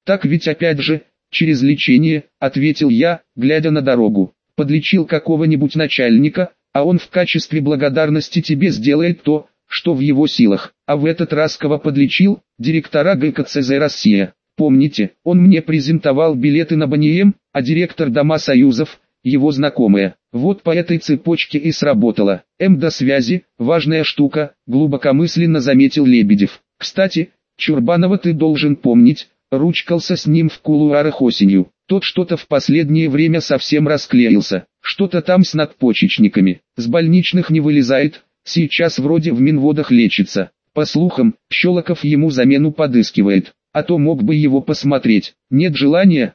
Так ведь опять же, через лечение, ответил я, глядя на дорогу. Подлечил какого-нибудь начальника, а он в качестве благодарности тебе сделает то, что в его силах. А в этот раз кого подлечил? Директора ГКЦЗ «Россия». Помните, он мне презентовал билеты на Бонием, а директор Дома Союзов, его знакомая. Вот по этой цепочке и сработало. До связи, важная штука, глубокомысленно заметил Лебедев. Кстати, Чурбанова ты должен помнить, ручкался с ним в кулуарах осенью. Тот что-то в последнее время совсем расклеился. Что-то там с надпочечниками. С больничных не вылезает, сейчас вроде в Минводах лечится. По слухам, Щелоков ему замену подыскивает. А то мог бы его посмотреть. Нет желания,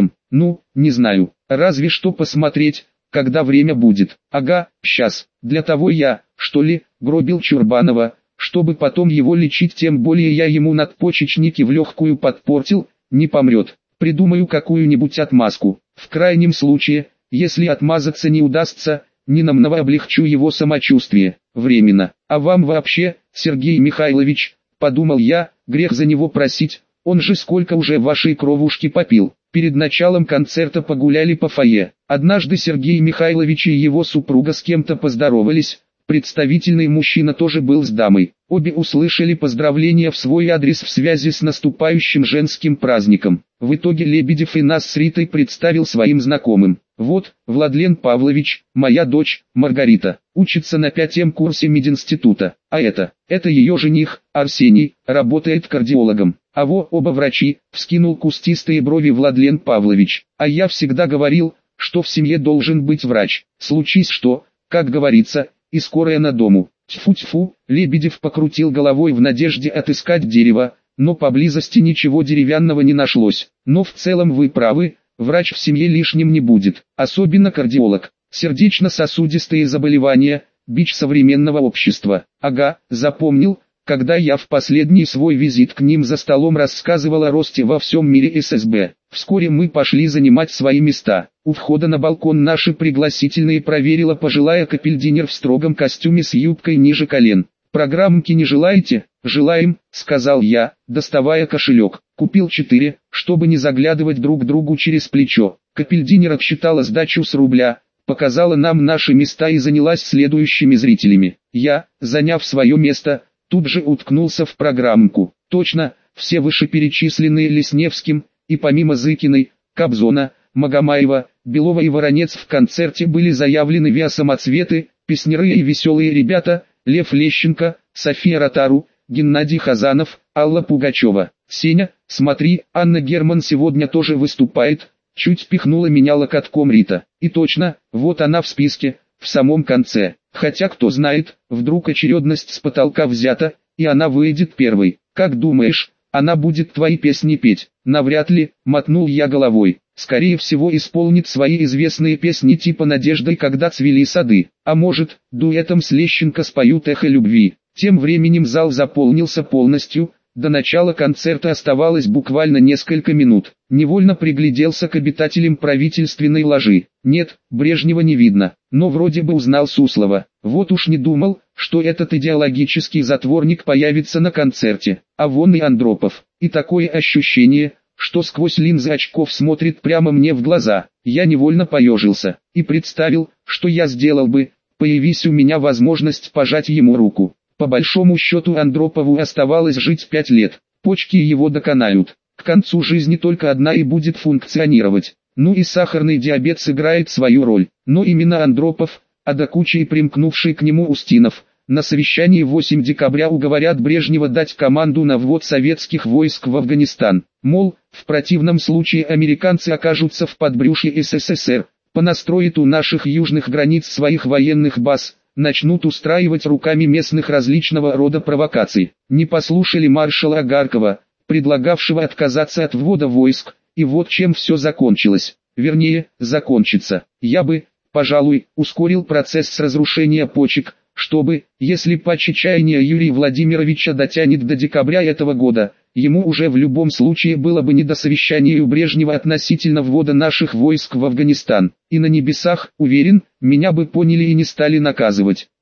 ну, не знаю. Разве что посмотреть, когда время будет. Ага, сейчас. Для того я, что ли, гробил Чурбанова, чтобы потом его лечить, тем более я ему надпочечники в легкую подпортил, не помрет. Придумаю какую-нибудь отмазку. В крайнем случае, если отмазаться не удастся, ненамного облегчу его самочувствие. Временно. А вам вообще, Сергей Михайлович, подумал я, грех за него просить, он же сколько уже вашей кровушки попил. Перед началом концерта погуляли по фойе. Однажды Сергей Михайлович и его супруга с кем-то поздоровались. Представительный мужчина тоже был с дамой. Обе услышали поздравления в свой адрес в связи с наступающим женским праздником. В итоге Лебедев и нас с Ритой представил своим знакомым. Вот, Владлен Павлович, моя дочь, Маргарита, учится на 5-м курсе мединститута. А это ее жених, Арсений, работает кардиологом. А во, оба врачи, вскинул кустистые брови Владлен Павлович. А я всегда говорил, что в семье должен быть врач. Случись что, как говорится, и скорая на дому. Тьфу-тьфу, Лебедев покрутил головой в надежде отыскать дерево, но поблизости ничего деревянного не нашлось. Но в целом вы правы, врач в семье лишним не будет, особенно кардиолог. Сердечно-сосудистые заболевания, бич современного общества. Ага, запомнил, когда я в последний свой визит к ним за столом рассказывал о росте во всем мире ССБ. Вскоре мы пошли занимать свои места. У входа на балкон наши пригласительные проверила пожилая капельдинер в строгом костюме с юбкой ниже колен. «Программки не желаете?» «Желаем», — сказал я, доставая кошелек. Купил 4, чтобы не заглядывать друг другу через плечо. Капельдинер отсчитала сдачу с рубля, показала нам наши места и занялась следующими зрителями. Я, заняв свое место, тут же уткнулся в программку. Точно, все вышеперечисленные Лесневским, и помимо Зыкиной, Кобзона, Магомаева, Белова и Воронец в концерте были заявлены виа-самоцветы, песняры и веселые ребята, Лев Лещенко, София Ротару, Геннадий Хазанов, Алла Пугачева. «Сеня, смотри, Анна Герман сегодня тоже выступает», чуть пихнула меня локотком Рита. И точно, вот она в списке, в самом конце. Хотя кто знает, вдруг очередность с потолка взята, и она выйдет первой. Как думаешь, она будет твои песни петь? Навряд ли, мотнул я головой. Скорее всего исполнит свои известные песни типа «Надеждой, когда цвели сады». А может, дуэтом с Лещенко споют «Эхо любви». Тем временем зал заполнился полностью. До начала концерта оставалось буквально несколько минут. Невольно пригляделся к обитателям правительственной ложи. Нет, Брежнева не видно, но вроде бы узнал Суслова. Вот уж не думал, что этот идеологический затворник появится на концерте. А вон и Андропов. И такое ощущение, что сквозь линзы очков смотрит прямо мне в глаза. Я невольно поежился и представил, что я сделал бы, появись у меня возможность пожать ему руку. По большому счету Андропову оставалось жить 5 лет, почки его доконают. К концу жизни только одна и будет функционировать. Ну и сахарный диабет сыграет свою роль. Но именно Андропов, а до кучи и примкнувший к нему Устинов, на совещании 8 декабря уговорят Брежнева дать команду на ввод советских войск в Афганистан. Мол, в противном случае американцы окажутся в подбрюшье СССР, понастроят у наших южных границ своих военных баз, начнут устраивать руками местных различного рода провокаций. Не послушали маршала Агаркова, предлагавшего отказаться от ввода войск, и вот чем все закончилось. Вернее, закончится. Я бы, пожалуй, ускорил процесс разрушения почек, чтобы, если по чаяния Юрия Владимировича дотянет до декабря этого года, ему уже в любом случае было бы не до совещания у Брежнева относительно ввода наших войск в Афганистан. И на небесах, уверен, меня бы поняли и не стали наказывать.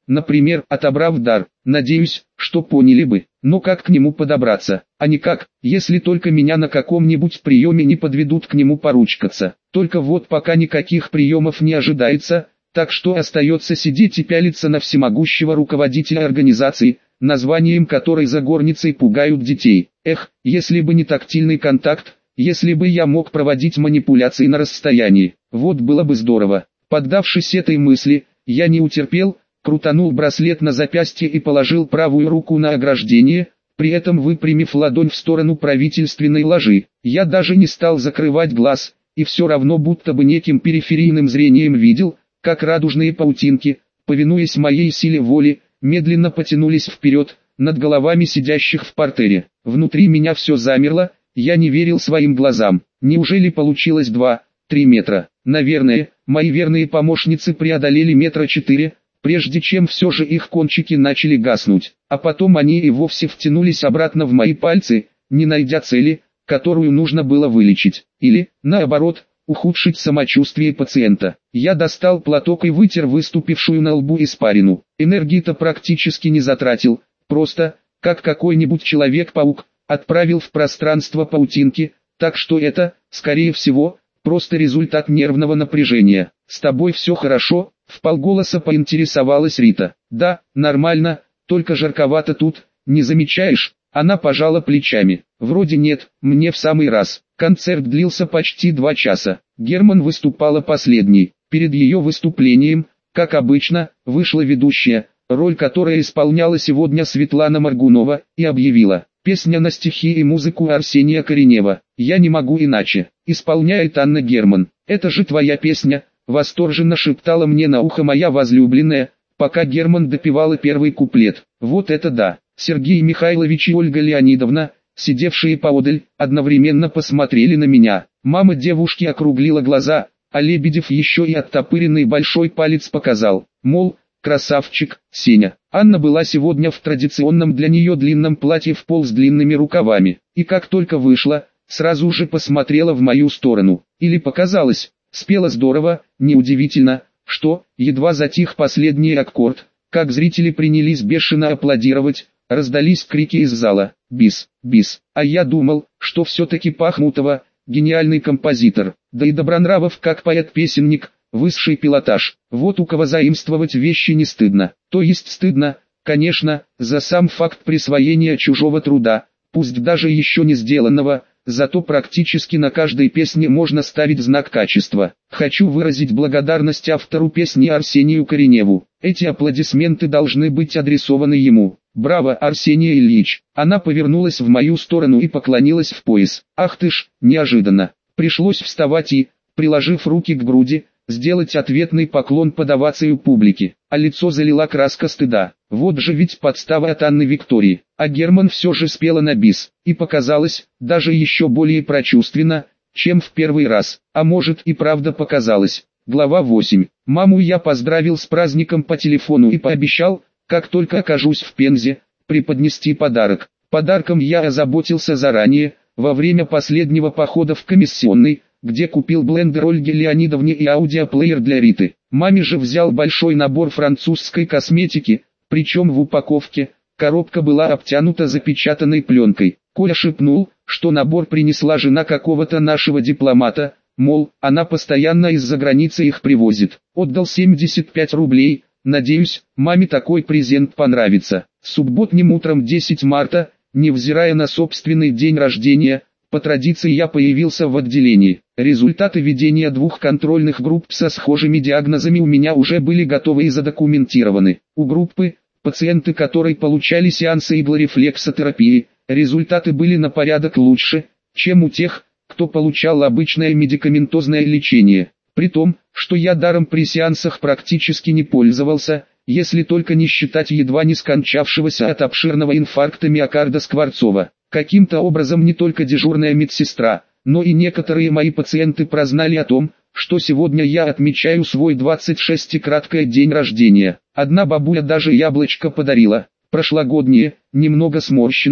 например, отобрав дар. Надеюсь, что поняли бы. Но как к нему подобраться? А никак, если только меня на каком-нибудь приеме не подведут к нему поручкаться. Только вот пока никаких приемов не ожидается, так что остается сидеть и пялиться на всемогущего руководителя организации, названием которой за горницей пугают детей. Эх, если бы не тактильный контакт, если бы я мог проводить манипуляции на расстоянии, вот было бы здорово. Поддавшись этой мысли, я не утерпел, крутанул браслет на запястье и положил правую руку на ограждение, при этом выпрямив ладонь в сторону правительственной ложи. Я даже не стал закрывать глаз, и все равно будто бы неким периферийным зрением видел, как радужные паутинки, повинуясь моей силе воли, медленно потянулись вперед, над головами сидящих в партере. Внутри меня все замерло, я не верил своим глазам. Неужели получилось 2-3 метра? Наверное, мои верные помощницы преодолели 4 метра, прежде чем все же их кончики начали гаснуть. А потом они и вовсе втянулись обратно в мои пальцы, не найдя цели, которую нужно было вылечить. Или, наоборот, ухудшить самочувствие пациента. Я достал платок и вытер выступившую на лбу испарину. Энергии-то практически не затратил, просто, как какой-нибудь человек-паук, отправил в пространство паутинки, так что это, скорее всего, просто результат нервного напряжения. «С тобой все хорошо?» — вполголоса поинтересовалась Рита. «Да, нормально, только жарковато тут, не замечаешь?» Она пожала плечами. «Вроде нет, мне в самый раз». Концерт длился почти 2 часа. Герман выступала последней. Перед ее выступлением, как обычно, вышла ведущая, роль которой исполняла сегодня Светлана Моргунова, и объявила: «Песня на стихи и музыку Арсения Коренева. Я не могу иначе. Исполняет Анна Герман. Это же твоя песня», — восторженно шептала мне на ухо моя возлюбленная, пока Герман допевала первый куплет. «Вот это да!» Сергей Михайлович и Ольга Леонидовна, сидевшие поодаль, одновременно посмотрели на меня. Мама девушки округлила глаза, а Лебедев еще и оттопыренный большой палец показал, мол, красавчик, Сеня. Анна была сегодня в традиционном для нее длинном платье в пол с длинными рукавами, и как только вышла, сразу же посмотрела в мою сторону. Или показалось, спела здорово, неудивительно, что, едва затих последний аккорд, как зрители принялись бешено аплодировать, раздались крики из зала: «Бис, бис!» А я думал, что все-таки Пахмутова, гениальный композитор, да и Добронравов как поэт-песенник, высший пилотаж. Вот у кого заимствовать вещи не стыдно. То есть стыдно, конечно, за сам факт присвоения чужого труда, пусть даже еще не сделанного, зато практически на каждой песне можно ставить знак качества. Хочу выразить благодарность автору песни Арсению Кореневу. Эти аплодисменты должны быть адресованы ему. «Браво, Арсений Ильич!» Она повернулась в мою сторону и поклонилась в пояс. «Ах ты ж, неожиданно!» Пришлось вставать и, приложив руки к груди, сделать ответный поклон под овацию публики, а лицо залила краска стыда. Вот же ведь подстава от Анны Виктории. А Герман все же спела на бис, и показалось, даже еще более прочувственно, чем в первый раз. А может и правда показалось. Глава 8. Маму я поздравил с праздником по телефону и пообещал, как только окажусь в Пензе, преподнести подарок. Подарком я озаботился заранее, во время последнего похода в комиссионный, где купил блендер Ольге Леонидовне и аудиоплеер для Риты. Маме же взял большой набор французской косметики, причем в упаковке, коробка была обтянута запечатанной пленкой. Коля шепнул, что набор принесла жена какого-то нашего дипломата, мол, она постоянно из-за границы их привозит. Отдал 75 рублей, надеюсь, маме такой презент понравится. Субботним утром 10 марта, невзирая на собственный день рождения, по традиции я появился в отделении. Результаты ведения 2 контрольных групп со схожими диагнозами у меня уже были готовы и задокументированы. У группы, пациенты которой получали сеансы иглорефлексотерапии, результаты были на порядок лучше, чем у тех, кто получал обычное медикаментозное лечение. При том, что я даром при сеансах практически не пользовался, если только не считать едва не скончавшегося от обширного инфаркта миокарда Скворцова. Каким-то образом не только дежурная медсестра, но и некоторые мои пациенты прознали о том, что сегодня я отмечаю свой 26-краткий день рождения. Одна бабуля даже яблочко подарила, прошлогоднее, немного сморщенное,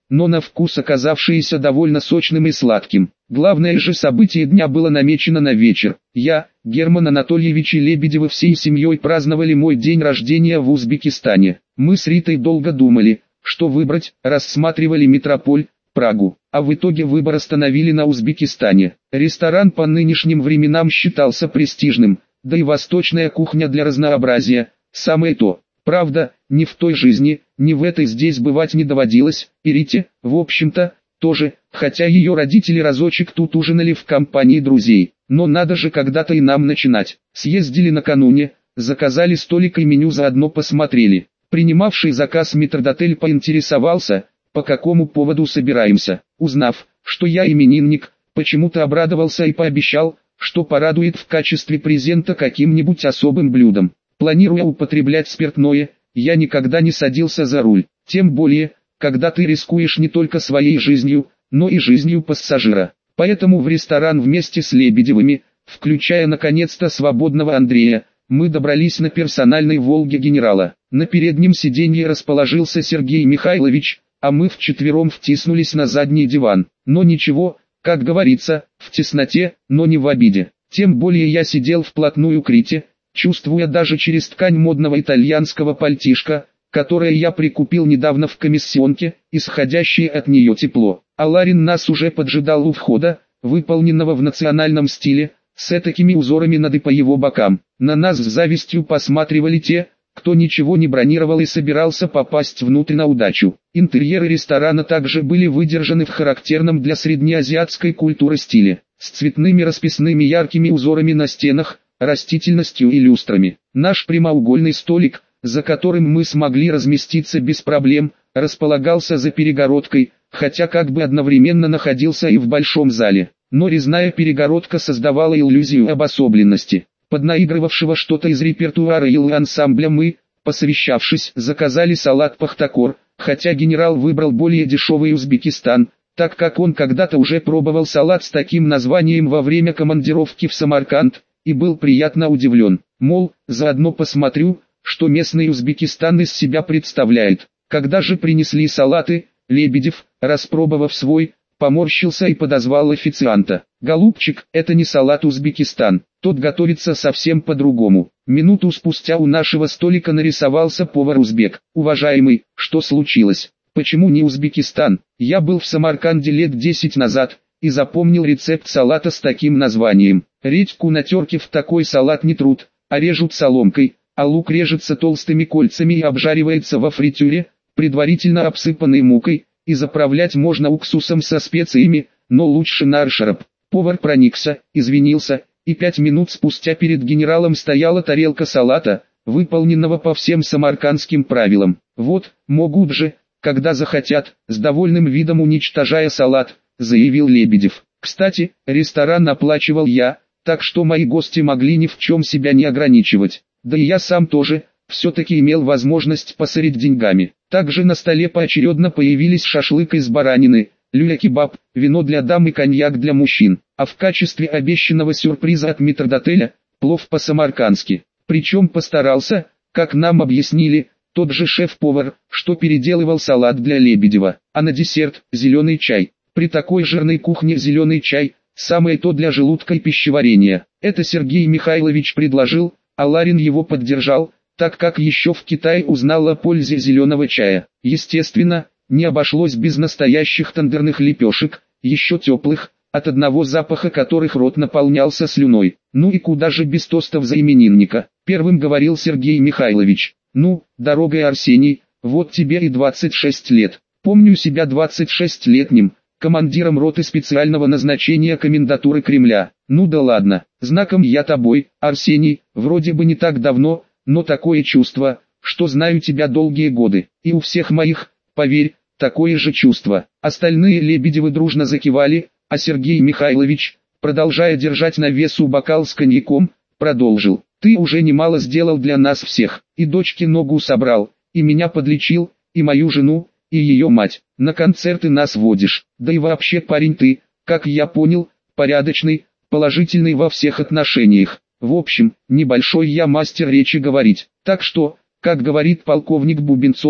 но на вкус оказавшееся довольно сочным и сладким. Главное же событие дня было намечено на вечер. Я, Герман Анатольевич и Лебедевы всей семьей праздновали мой день рождения в Узбекистане. Мы с Ритой долго думали, что выбрать, рассматривали метрополь, Прагу, а в итоге выбор остановили на Узбекистане. Ресторан по нынешним временам считался престижным, да и восточная кухня для разнообразия – самое то. Правда, ни в той жизни, ни в этой здесь бывать не доводилось, и Рите, в общем-то, тоже, хотя ее родители разочек тут ужинали в компании друзей. Но надо же когда-то и нам начинать. Съездили накануне, заказали столик и меню заодно посмотрели. Принимавший заказ метрдотель поинтересовался, по какому поводу собираемся. Узнав, что я именинник, почему-то обрадовался и пообещал, что порадует в качестве презента каким-нибудь особым блюдом. Планируя употреблять спиртное, я никогда не садился за руль. Тем более, когда ты рискуешь не только своей жизнью, но и жизнью пассажира. Поэтому в ресторан вместе с Лебедевыми, включая наконец-то свободного Андрея, мы добрались на персональной «Волге» генерала. На переднем сиденье расположился Сергей Михайлович, а мы вчетвером втиснулись на задний диван. Но ничего, как говорится, в тесноте, но не в обиде. Тем более я сидел вплотную к Рите, чувствуя даже через ткань модного итальянского пальтишка, которое я прикупил недавно в комиссионке, исходящее от нее тепло. А Ларин нас уже поджидал у входа, выполненного в национальном стиле, с этакими узорами над и по его бокам. На нас с завистью посматривали те, кто ничего не бронировал и собирался попасть внутрь на удачу. Интерьеры ресторана также были выдержаны в характерном для среднеазиатской культуры стиле, с цветными расписными яркими узорами на стенах, растительностью и люстрами. Наш прямоугольный столик, за которым мы смогли разместиться без проблем, располагался за перегородкой, хотя как бы одновременно находился и в большом зале. Но резная перегородка создавала иллюзию обособленности. Под наигрывавшего что-то из репертуара ансамбля мы, посовещавшись, заказали салат пахтакор, хотя генерал выбрал более дешевый Узбекистан, так как он когда-то уже пробовал салат с таким названием во время командировки в Самарканд, и был приятно удивлен. Мол, заодно посмотрю, что местный Узбекистан из себя представляет. Когда же принесли салаты, Лебедев, распробовав свой, поморщился и подозвал официанта. «Голубчик, это не салат Узбекистан, тот готовится совсем по-другому». Минуту спустя у нашего столика нарисовался повар-узбек. «Уважаемый, что случилось? Почему не Узбекистан? Я был в Самарканде лет 10 назад и запомнил рецепт салата с таким названием. Редьку на терке в такой салат не трут, а режут соломкой, а лук режется толстыми кольцами и обжаривается во фритюре, предварительно обсыпанной мукой, и заправлять можно уксусом со специями, но лучше на аршараб». Повар проникся, извинился, и 5 минут спустя перед генералом стояла тарелка салата, выполненного по всем самаркандским правилам. «Вот, могут же, когда захотят», с довольным видом уничтожая салат, заявил Лебедев. «Кстати, ресторан оплачивал я, так что мои гости могли ни в чем себя не ограничивать. Да и я сам тоже, все-таки имел возможность посорить деньгами». Также на столе поочередно появились шашлык из баранины, люля-кебаб, вино для дам и коньяк для мужчин, а в качестве обещанного сюрприза от метрдотеля – плов по-самаркандски. Причем постарался, как нам объяснили, тот же шеф-повар, что переделывал салат для Лебедева, а на десерт – зеленый чай. При такой жирной кухне зеленый чай – самое то для желудка и пищеварения. Это Сергей Михайлович предложил, а Ларин его поддержал, так как еще в Китае узнал о пользе зеленого чая. Естественно, не обошлось без настоящих тендерных лепешек, еще теплых, от одного запаха которых рот наполнялся слюной. Ну и куда же без тостов за именинника? Первым говорил Сергей Михайлович. «Ну, дорогой Арсений, вот тебе и 26 лет. Помню себя 26-летним, командиром роты специального назначения комендатуры Кремля. Ну да ладно, знаком я тобой, Арсений, вроде бы не так давно, но такое чувство, что знаю тебя долгие годы, и у всех моих, поверь, такое же чувство». Остальные Лебедевы дружно закивали, а Сергей Михайлович, продолжая держать на весу бокал с коньяком, продолжил. «Ты уже немало сделал для нас всех, и дочке ногу собрал, и меня подлечил, и мою жену, и ее мать. На концерты нас водишь, да и вообще парень ты, как я понял, порядочный, положительный во всех отношениях. В общем, небольшой я мастер речи говорить, так что, как говорит полковник Бубенцов,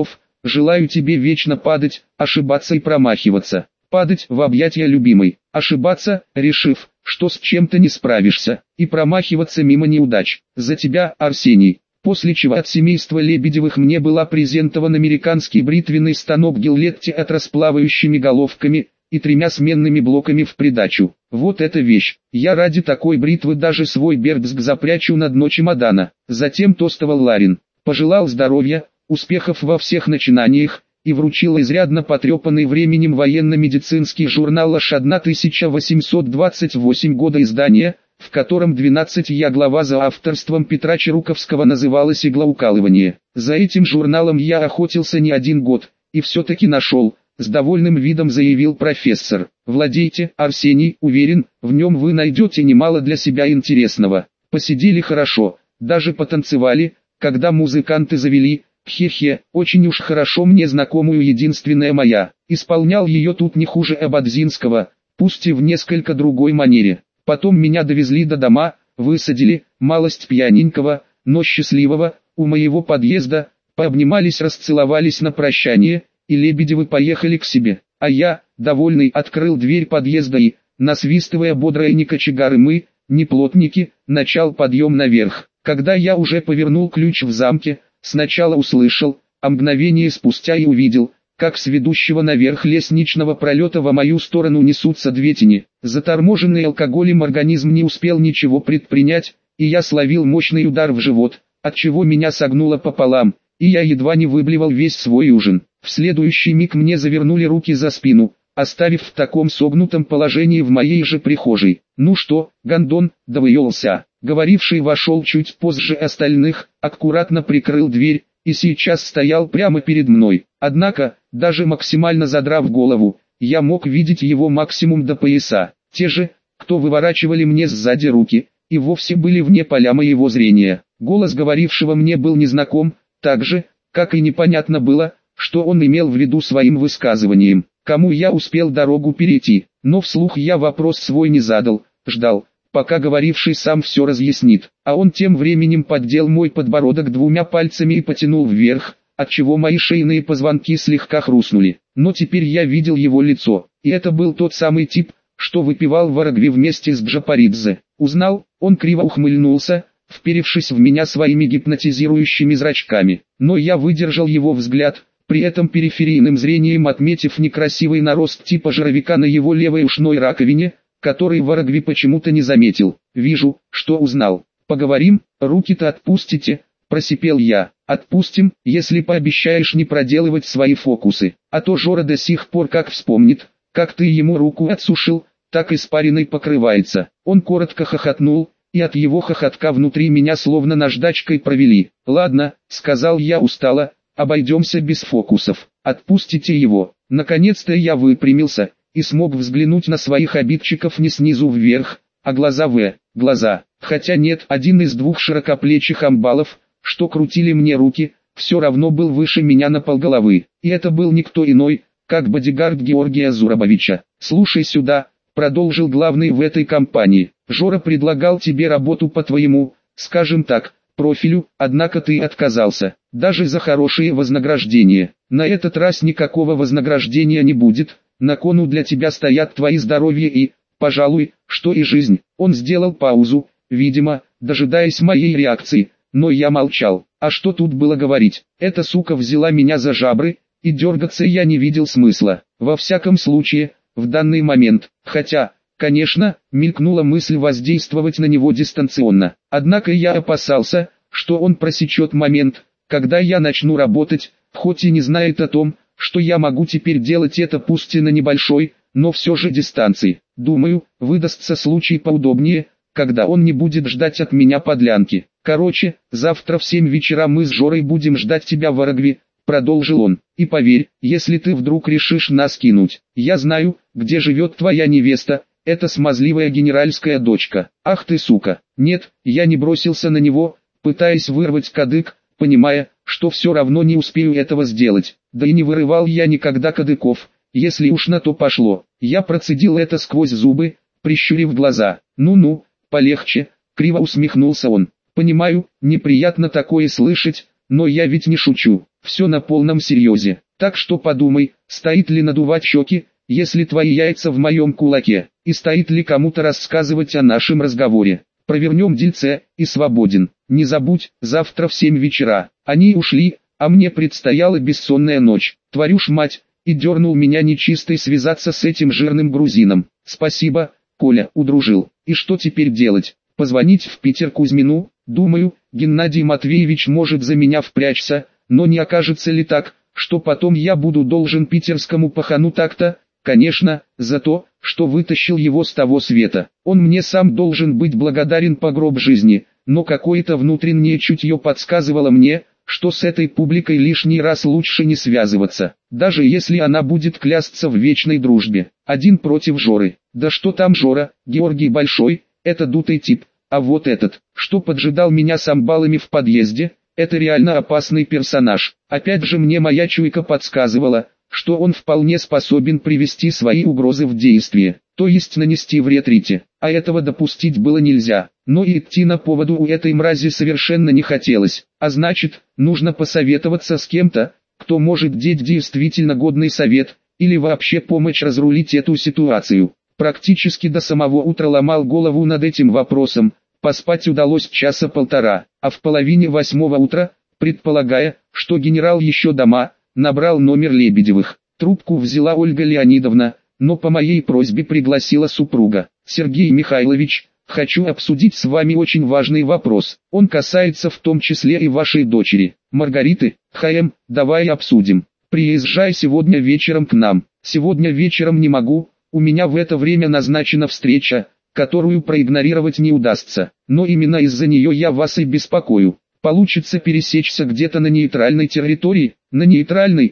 Желаю тебе вечно падать, ошибаться и промахиваться. Падать в объятия любимой, ошибаться, решив, что с чем-то не справишься, и промахиваться мимо неудач. За тебя, Арсений. После чего от семейства Лебедевых мне была презентован американский бритвенный станок Гиллетти от расплавающими головками и 3 сменными блоками в придачу. Вот эта вещь. Я ради такой бритвы даже свой Бердск запрячу на дно чемодана. Затем тостовал Ларин. Пожелал здоровья, успехов во всех начинаниях, и вручил изрядно потрепанный временем военно-медицинский журнал аж 1828 года издания, в котором 12-я глава за авторством Петра Чаруковского называлась «Иглоукалывание». За этим журналом я охотился не 1 год, и все-таки нашел, с довольным видом заявил профессор. Владейте, Арсений, уверен, в нем вы найдете немало для себя интересного. Посидели хорошо, даже потанцевали, когда музыканты завели, хе-хе, очень уж хорошо мне знакомую «Единственная моя». Исполнял ее тут не хуже Ободзинского, пусть и в несколько другой манере. Потом меня довезли до дома, высадили, малость пьяненького, но счастливого, у моего подъезда, пообнимались, расцеловались на прощание, и Лебедевы поехали к себе. А я, довольный, открыл дверь подъезда и, насвистывая бодрое «Не кочегары мы, не плотники», начал подъем наверх. Когда я уже повернул ключ в замке, сначала услышал, а мгновение спустя и увидел, как с ведущего наверх лестничного пролета во мою сторону несутся 2 тени. Заторможенный алкоголем организм не успел ничего предпринять, и я словил мощный удар в живот, отчего меня согнуло пополам, и я едва не выблевал весь свой ужин. В следующий миг мне завернули руки за спину, оставив в таком согнутом положении в моей же прихожей. «Ну что, гондон, довыелся?» Говоривший вошел чуть позже остальных, аккуратно прикрыл дверь, и сейчас стоял прямо перед мной. Однако, даже максимально задрав голову, я мог видеть его максимум до пояса. Те же, кто выворачивали мне сзади руки, и вовсе были вне поля моего зрения. Голос говорившего мне был незнаком, так же, как и непонятно было, что он имел в виду своим высказыванием. Кому я успел дорогу перейти, но вслух я вопрос свой не задал, ждал, пока говоривший сам все разъяснит. А он тем временем поддел мой подбородок 2 пальцами и потянул вверх, отчего мои шейные позвонки слегка хрустнули. Но теперь я видел его лицо, и это был тот самый тип, что выпивал в Арагви вместе с Джапаридзе. Узнал, он криво ухмыльнулся, вперевшись в меня своими гипнотизирующими зрачками. Но я выдержал его взгляд, при этом периферийным зрением отметив некрасивый нарост типа жировика на его левой ушной раковине, который в Арагви почему-то не заметил. «Вижу, что узнал. Поговорим, руки-то отпустите», – просипел я. «Отпустим, если пообещаешь не проделывать свои фокусы. А то Жора до сих пор как вспомнит, как ты ему руку отсушил, так испариной покрывается». Он коротко хохотнул, и от его хохотка внутри меня словно наждачкой провели. «Ладно», – сказал я устало, – «обойдемся без фокусов. Отпустите его». Наконец-то я выпрямился и смог взглянуть на своих обидчиков не снизу вверх, а глаза в глаза. Хотя нет, один из 2 широкоплечих амбалов, что крутили мне руки, все равно был выше меня на полголовы. И это был никто иной, как бодигард Георгия Зурабовича. «Слушай сюда», — продолжил главный в этой компании. «Жора предлагал тебе работу по твоему, скажем так, профилю, однако ты отказался, даже за хорошие вознаграждения. На этот раз никакого вознаграждения не будет. На кону для тебя стоят твои здоровье и, пожалуй, что и жизнь». Он сделал паузу, видимо, дожидаясь моей реакции, но я молчал. А что тут было говорить? Эта сука взяла меня за жабры, и дергаться я не видел смысла. Во всяком случае, в данный момент. Хотя, конечно, мелькнула мысль воздействовать на него дистанционно. Однако я опасался, что он просечет момент, когда я начну работать, хоть и не знает о том, что я могу теперь делать это пусть и на небольшой, но все же дистанции. Думаю, выдастся случай поудобнее, когда он не будет ждать от меня подлянки. Короче, завтра в 7 вечера мы с Жорой будем ждать тебя в Арагви, продолжил он. И поверь, если ты вдруг решишь нас кинуть, я знаю, где живет твоя невеста, это смазливая генеральская дочка. Ах ты сука. Нет, я не бросился на него, пытаясь вырвать кадык, понимая, что все равно не успею этого сделать. Да и не вырывал я никогда кадыков, если уж на то пошло. Я процедил это сквозь зубы, прищурив глаза. «Ну-ну, полегче», — криво усмехнулся он. «Понимаю, неприятно такое слышать, но я ведь не шучу, все на полном серьезе. Так что подумай, стоит ли надувать щеки, если твои яйца в моем кулаке, и стоит ли кому-то рассказывать о нашем разговоре. Провернем дельце, и свободен. Не забудь, завтра в 7 вечера. Они ушли, а мне предстояла бессонная ночь. Твою ж мать, и дернул меня нечистой связаться с этим жирным грузином. Спасибо, Коля, удружил. И что теперь делать? Позвонить в Питер Кузьмину? Думаю, Геннадий Матвеевич может за меня впрячься, но не окажется ли так, что потом я буду должен питерскому пахану так-то? Конечно, за то, что вытащил его с того света. Он мне сам должен быть благодарен по гроб жизни, но какое-то внутреннее чутье подсказывало мне, что с этой публикой лишний раз лучше не связываться, даже если она будет клясться в вечной дружбе. Один против Жоры. Да что там Жора, Георгий Большой, это дутый тип, а вот этот, что поджидал меня с амбалами в подъезде, это реально опасный персонаж. Опять же мне моя чуйка подсказывала, что он вполне способен привести свои угрозы в действие, то есть нанести вред Рите, а этого допустить было нельзя, но и идти на поводу у этой мрази совершенно не хотелось, а значит, нужно посоветоваться с кем-то, кто может дать действительно годный совет, или вообще помочь разрулить эту ситуацию. Практически до самого утра ломал голову над этим вопросом, поспать удалось часа полтора, а в половине 8 утра, предполагая, что генерал еще дома, набрал номер Лебедевых. Трубку взяла Ольга Леонидовна, но по моей просьбе пригласила супруга. «Сергей Михайлович, хочу обсудить с вами очень важный вопрос. Он касается в том числе и вашей дочери, Маргариты. Давай обсудим. Приезжай сегодня вечером к нам». «Сегодня вечером не могу, у меня в это время назначена встреча, которую проигнорировать не удастся, но именно из-за нее я вас и беспокою. Получится пересечься где-то на нейтральной территории?» «На нейтральной,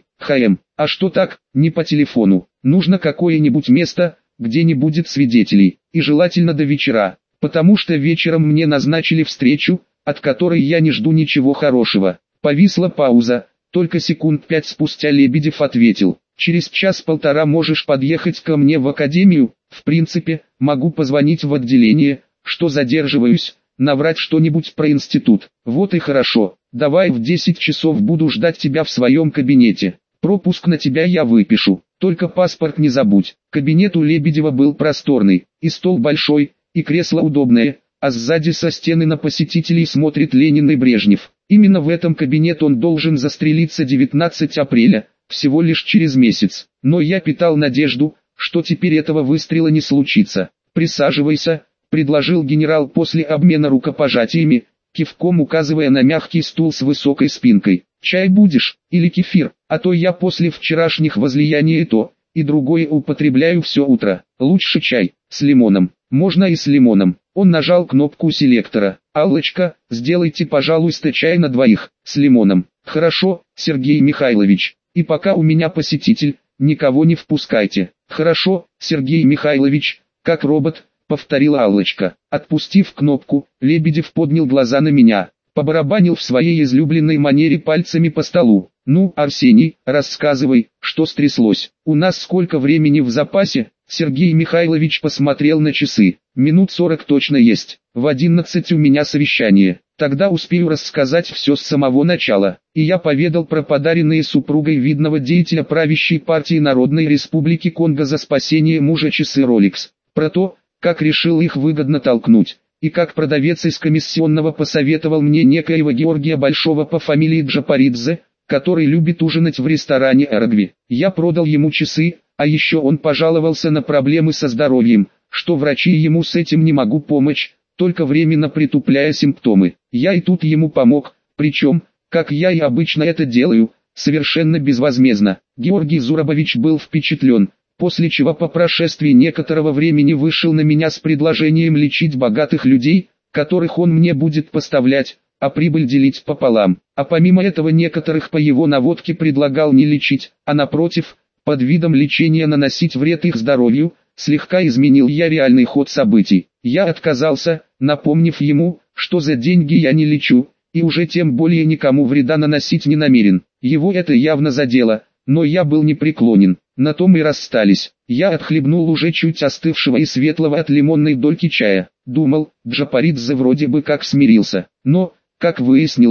а что так, не по телефону? Нужно какое-нибудь место, где не будет свидетелей, и желательно до вечера, потому что вечером мне назначили встречу, от которой я не жду ничего хорошего». Повисла пауза, только секунд 5 спустя Лебедев ответил: «Через час-полтора можешь подъехать ко мне в академию, в принципе, могу позвонить в отделение, что задерживаюсь, наврать что-нибудь про институт». «Вот и хорошо, давай в 10 часов буду ждать тебя в своем кабинете, пропуск на тебя я выпишу, только паспорт не забудь». Кабинет у Лебедева был просторный, и стол большой, и кресло удобное, а сзади со стены на посетителей смотрит Ленин и Брежнев. Именно в этом кабинет он должен застрелиться 19 апреля, всего лишь через месяц, но я питал надежду, что теперь этого выстрела не случится. «Присаживайся», — предложил генерал после обмена рукопожатиями, кивком указывая на мягкий стул с высокой спинкой. «Чай будешь, или кефир, а то я после вчерашних возлияний и то, и другое употребляю все утро. Лучше чай, с лимоном». «Можно и с лимоном». Он нажал кнопку селектора. «Аллочка, сделайте, пожалуйста, чай на двоих, с лимоном». «Хорошо, Сергей Михайлович. И пока у меня посетитель, никого не впускайте». «Хорошо, Сергей Михайлович», как робот, повторила Аллочка. Отпустив кнопку, Лебедев поднял глаза на меня, побарабанил в своей излюбленной манере пальцами по столу. «Ну, Арсений, рассказывай, что стряслось. У нас сколько времени в запасе?» Сергей Михайлович посмотрел на часы. «Минут 40 точно есть. В 11 у меня совещание. Тогда успею рассказать все с самого начала». И я поведал про подаренные супругой видного деятеля правящей партии Народной Республики Конго за спасение мужа часы Rolex. Про то, как решил их выгодно толкнуть, и как продавец из комиссионного посоветовал мне некоего Георгия Большого по фамилии Джапаридзе, который любит ужинать в ресторане Эргви. Я продал ему часы, а еще он пожаловался на проблемы со здоровьем, что врачи ему с этим не могут помочь, только временно притупляя симптомы. Я и тут ему помог, причем, как я и обычно это делаю, совершенно безвозмездно. Георгий Зурабович был впечатлен, после чего по прошествии некоторого времени вышел на меня с предложением лечить богатых людей, которых он мне будет поставлять, а прибыль делить пополам. А помимо этого некоторых по его наводке предлагал не лечить, а напротив, под видом лечения наносить вред их здоровью. Слегка изменил я реальный ход событий. Я отказался, напомнив ему, что за деньги я не лечу, и уже тем более никому вреда наносить не намерен. Его это явно задело, но я был непреклонен. На том и расстались. Я отхлебнул уже чуть остывшего и светлого от лимонной дольки чая. Думал, Джапаридзе вроде бы как смирился, но, как выяснилось,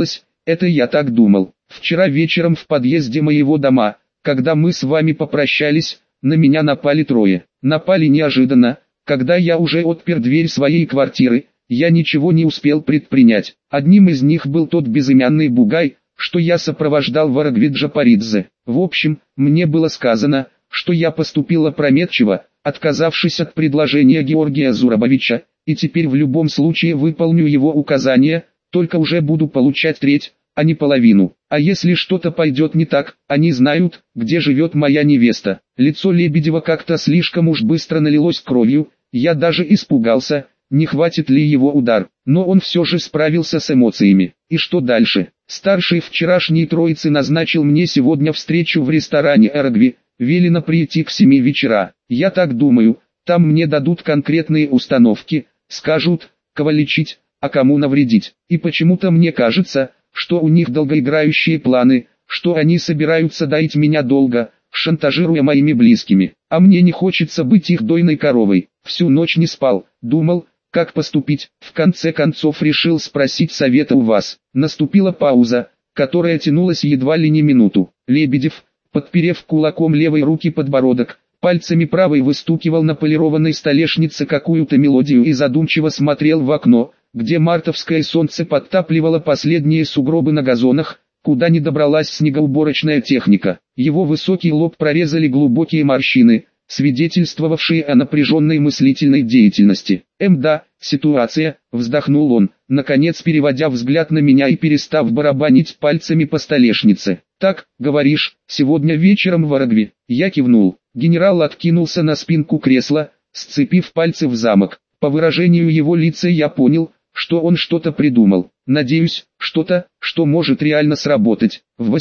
это я так думал. Вчера вечером в подъезде моего дома, когда мы с вами попрощались, на меня напали трое. Напали неожиданно, когда я уже отпер дверь своей квартиры, я ничего не успел предпринять. Одним из них был тот безымянный бугай, что я сопровождал в Арагви Джапаридзе. В общем, мне было сказано, что я поступил опрометчиво, отказавшись от предложения Георгия Зурабовича, и теперь в любом случае выполню его указания, только уже буду получать треть, а не половину. А если что-то пойдет не так, они знают, где живет моя невеста. Лицо Лебедева как-то слишком уж быстро налилось кровью, я даже испугался, не хватит ли его удар. Но он все же справился с эмоциями. И что дальше? Старший вчерашней троицы назначил мне сегодня встречу в ресторане Арагви, велено прийти к 7 вечера. Я так думаю, там мне дадут конкретные установки, скажут, кого лечить, а кому навредить. И почему-то мне кажется, что у них долгоиграющие планы, что они собираются доить меня долго, шантажируя моими близкими. А мне не хочется быть их дойной коровой. Всю ночь не спал, думал, как поступить. В конце концов решил спросить совета у вас. Наступила пауза, которая тянулась едва ли не минуту. Лебедев, подперев кулаком левой руки подбородок, пальцами правой выстукивал на полированной столешнице какую-то мелодию и задумчиво смотрел в окно, где мартовское солнце подтапливало последние сугробы на газонах, куда не добралась снегоуборочная техника. Его высокий лоб прорезали глубокие морщины, свидетельствовавшие о напряженной мыслительной деятельности. Да, ситуация», — вздохнул он, наконец переводя взгляд на меня и перестав барабанить пальцами по столешнице. «Так, говоришь, сегодня вечером в Арагви?» Я кивнул. Генерал откинулся на спинку кресла, сцепив пальцы в замок. По выражению его лица я понял, что он что-то придумал. Надеюсь, что-то, что может реально сработать. В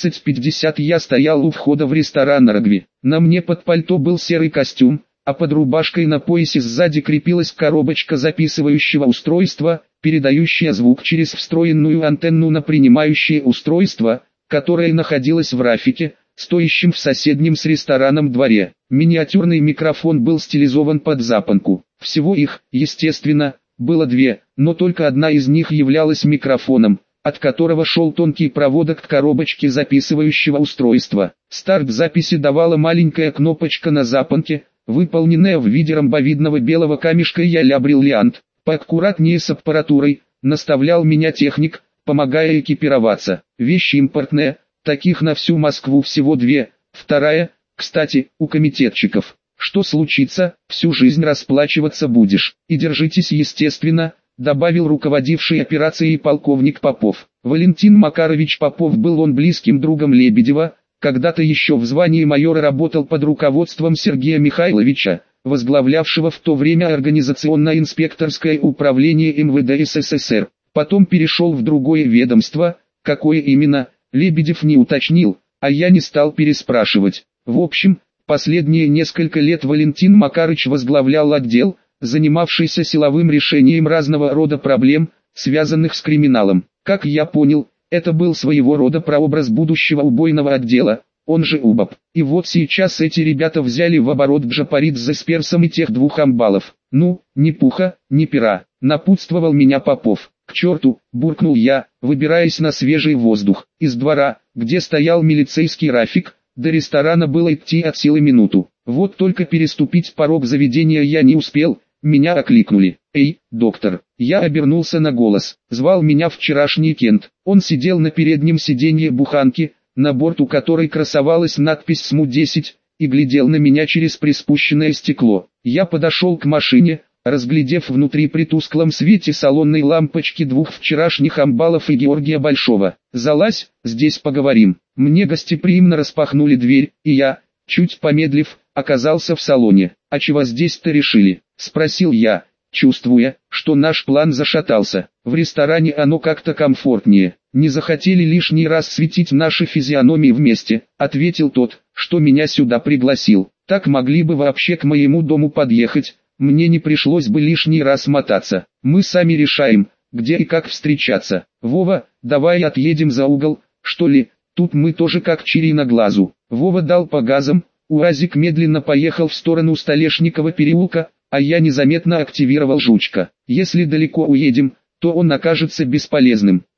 18:50 я стоял у входа в ресторан Арагви. На мне под пальто был серый костюм, а под рубашкой на поясе сзади крепилась коробочка записывающего устройства, передающая звук через встроенную антенну на принимающее устройство, которое находилось в рафике, стоящем в соседнем с рестораном дворе. Миниатюрный микрофон был стилизован под запонку. Всего их, естественно, было две, но только одна из них являлась микрофоном, от которого шел тонкий проводок к коробочке записывающего устройства. Старт записи давала маленькая кнопочка на запонке, выполненная в виде ромбовидного белого камешка я-ля бриллиант. «Поаккуратнее с аппаратурой», — наставлял меня техник, помогая экипироваться. «Вещь импортная, таких на всю Москву всего две, вторая, кстати, у комитетчиков. Что случится, всю жизнь расплачиваться будешь. И держитесь естественно», — добавил руководивший операцией полковник Попов. Валентин Макарович Попов был он близким другом Лебедева, когда-то еще в звании майора работал под руководством Сергея Михайловича, возглавлявшего в то время организационно-инспекторское управление МВД СССР. Потом перешел в другое ведомство, какое именно, Лебедев не уточнил, а я не стал переспрашивать. В общем, последние несколько лет Валентин Макарыч возглавлял отдел, занимавшийся силовым решением разного рода проблем, связанных с криминалом. Как я понял, это был своего рода прообраз будущего убойного отдела, он же УБАП. И вот сейчас эти ребята взяли в оборот Джапаридзе с персом и тех двух амбалов. «Ну, ни пуха, ни пера», — напутствовал меня Попов. «К черту», — буркнул я, выбираясь на свежий воздух. Из двора, где стоял милицейский рафик, до ресторана было идти от силы минуту. Вот только переступить порог заведения я не успел, меня окликнули. «Эй, доктор!» Я обернулся на голос. Звал меня вчерашний Кент. Он сидел на переднем сиденье буханки, на борту которой красовалась надпись СМУ-10, и глядел на меня через приспущенное стекло. Я подошел к машине, разглядев внутри при тусклом свете салонной лампочки двух вчерашних амбалов и Георгия Большого. «Залазь, здесь поговорим». Мне гостеприимно распахнули дверь, и я, чуть помедлив, оказался в салоне. «А чего здесь-то решили?» — спросил я, чувствуя, что наш план зашатался. В ресторане оно как-то комфортнее. «Не захотели лишний раз светить наши физиономии вместе», — ответил тот, что меня сюда пригласил. «Так могли бы вообще к моему дому подъехать, мне не пришлось бы лишний раз мотаться. Мы сами решаем, где и как встречаться. Вова, давай отъедем за угол, что ли?» Тут мы тоже как чири на глазу. Вова дал по газам, УАЗик медленно поехал в сторону Столешникова переулка, а я незаметно активировал жучка. Если далеко уедем, то он окажется бесполезным.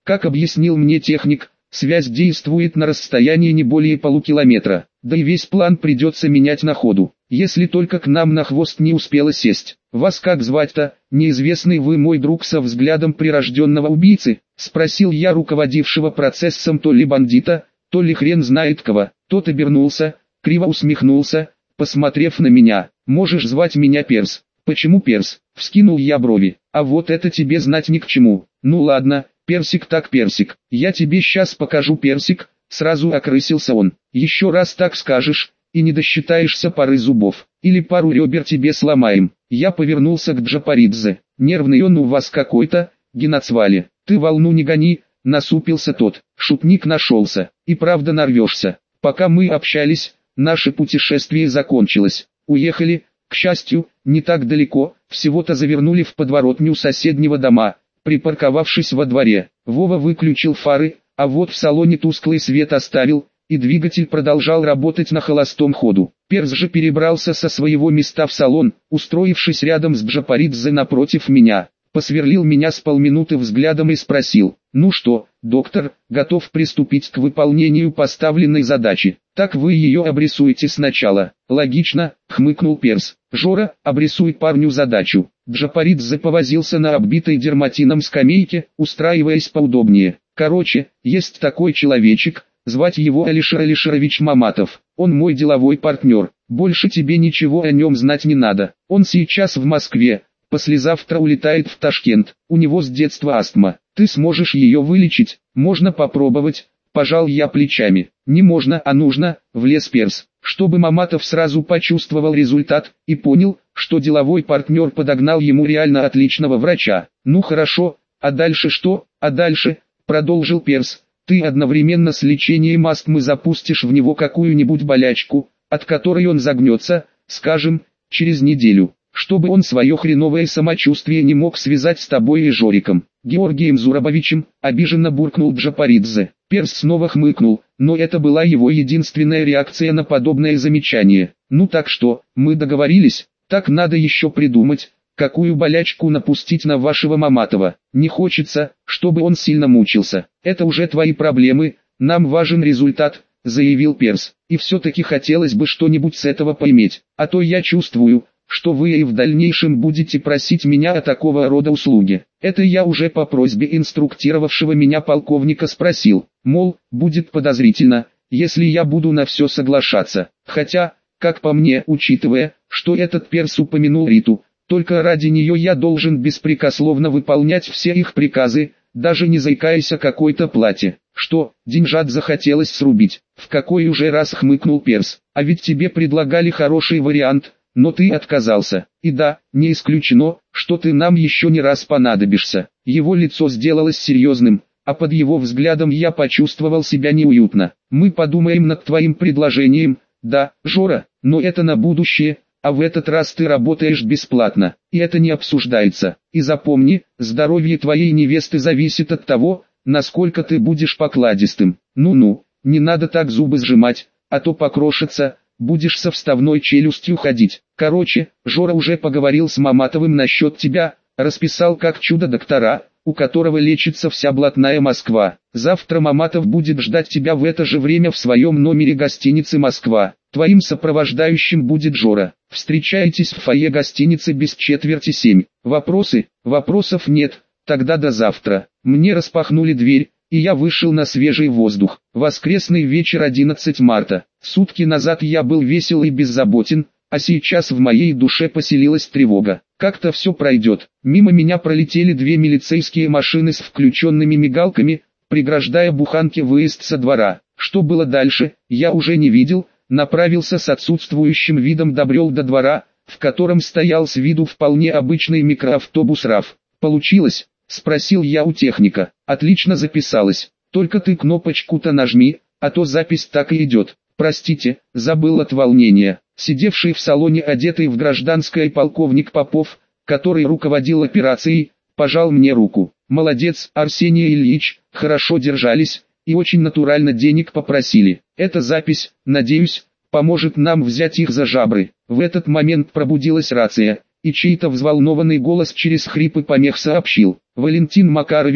Как объяснил мне техник, связь действует на расстоянии не более полукилометра, да и весь план придется менять на ходу, если только к нам на хвост не успела сесть. Вас как звать-то, неизвестный вы мой друг со взглядом прирожденного убийцы? Спросил я руководившего процессом то ли бандита, то ли хрен знает кого. Тот обернулся, криво усмехнулся, посмотрев на меня. Можешь звать меня Перс. Почему Перс? Вскинул я брови. А вот это тебе знать ни к чему. Ну ладно, Персик так Персик. Я тебе сейчас покажу Персик. Сразу окрысился он. Еще раз так скажешь, и не досчитаешься пары зубов. Или пару ребер тебе сломаем. Я повернулся к Джапаридзе. Нервный он у вас какой-то, Геноцвали. Ты волну не гони, насупился тот. Шутник нашелся. И правда нарвешься. Пока мы общались, наше путешествие закончилось. Уехали, к счастью, не так далеко, всего-то завернули в подворотню соседнего дома, припарковавшись во дворе. Вова выключил фары, а вот в салоне тусклый свет оставил, и двигатель продолжал работать на холостом ходу. Перс же перебрался со своего места в салон, устроившись рядом с Джапаридзе напротив меня. Посверлил меня с полминуты взглядом и спросил: «Ну что, доктор, готов приступить к выполнению поставленной задачи? Так вы ее обрисуете сначала». «Логично», — хмыкнул Перс. «Жора, обрисуй парню задачу». Джапаридзе повозился на оббитой дерматином скамейке, устраиваясь поудобнее. «Короче, есть такой человечек, звать его Алишер Алишерович Маматов. Он мой деловой партнер. Больше тебе ничего о нем знать не надо. Он сейчас в Москве. Послезавтра улетает в Ташкент, у него с детства астма. Ты сможешь ее вылечить? Можно попробовать. Пожал я плечами. Не можно, а нужно, влез Перс, чтобы Маматов сразу почувствовал результат и понял, что деловой партнер подогнал ему реально отличного врача. Ну хорошо, а дальше что? А дальше, продолжил Перс, ты одновременно с лечением астмы запустишь в него какую-нибудь болячку, от которой он загнется, скажем, через неделю, чтобы он свое хреновое самочувствие не мог связать с тобой и Жориком. Георгием Зурабовичем, обиженно буркнул Джапаридзе. Перс снова хмыкнул, но это была его единственная реакция на подобное замечание. Ну так что, мы договорились, так надо еще придумать, какую болячку напустить на вашего Маматова. Не хочется, чтобы он сильно мучился. Это уже твои проблемы, нам важен результат, заявил Перс. И все-таки хотелось бы что-нибудь с этого поиметь, а то я чувствую, что вы и в дальнейшем будете просить меня о такого рода услуге. Это я уже по просьбе инструктировавшего меня полковника спросил, мол, будет подозрительно, если я буду на все соглашаться. Хотя, как по мне, учитывая, что этот Перс упомянул Риту, только ради нее я должен беспрекословно выполнять все их приказы, даже не заикаясь о какой-то плате. Что, деньжат захотелось срубить? В какой уже раз хмыкнул Перс, а ведь тебе предлагали хороший вариант, но ты отказался. И да, не исключено, что ты нам еще не раз понадобишься. Его лицо сделалось серьезным, а под его взглядом я почувствовал себя неуютно. Мы подумаем над твоим предложением, да, Жора, но это на будущее, а в этот раз ты работаешь бесплатно, и это не обсуждается. И запомни, здоровье твоей невесты зависит от того, насколько ты будешь покладистым. Ну-ну, не надо так зубы сжимать, а то покрошится. Будешь со вставной челюстью ходить. Короче, Жора уже поговорил с Маматовым насчет тебя, расписал как чудо доктора, у которого лечится вся блатная Москва. Завтра Маматов будет ждать тебя в это же время в своем номере гостиницы «Москва». Твоим сопровождающим будет Жора. Встречаетесь в фойе гостиницы без 6:45. Вопросы? Вопросов нет, тогда до завтра. Мне распахнули дверь, и я вышел на свежий воздух. Воскресный вечер 11 марта. Сутки назад я был весел и беззаботен, а сейчас в моей душе поселилась тревога. Как-то все пройдет. Мимо меня пролетели две милицейские машины с включенными мигалками, преграждая буханке выезд со двора. Что было дальше, я уже не видел, направился с отсутствующим видом, добрел до двора, в котором стоял с виду вполне обычный микроавтобус РАФ. «Получилось?» — спросил я у техника. «Отлично записалось. Только ты кнопочку-то нажми, а то запись так и идет». «Простите, забыл от волнения». Сидевший в салоне одетый в гражданское полковник Попов, который руководил операцией, пожал мне руку. «Молодец, Арсений Ильич, хорошо держались, и очень натурально денег попросили. Эта запись, надеюсь, поможет нам взять их за жабры». В этот момент пробудилась рация, и чей-то взволнованный голос через хрипы помех сообщил: «Валентин Макарович,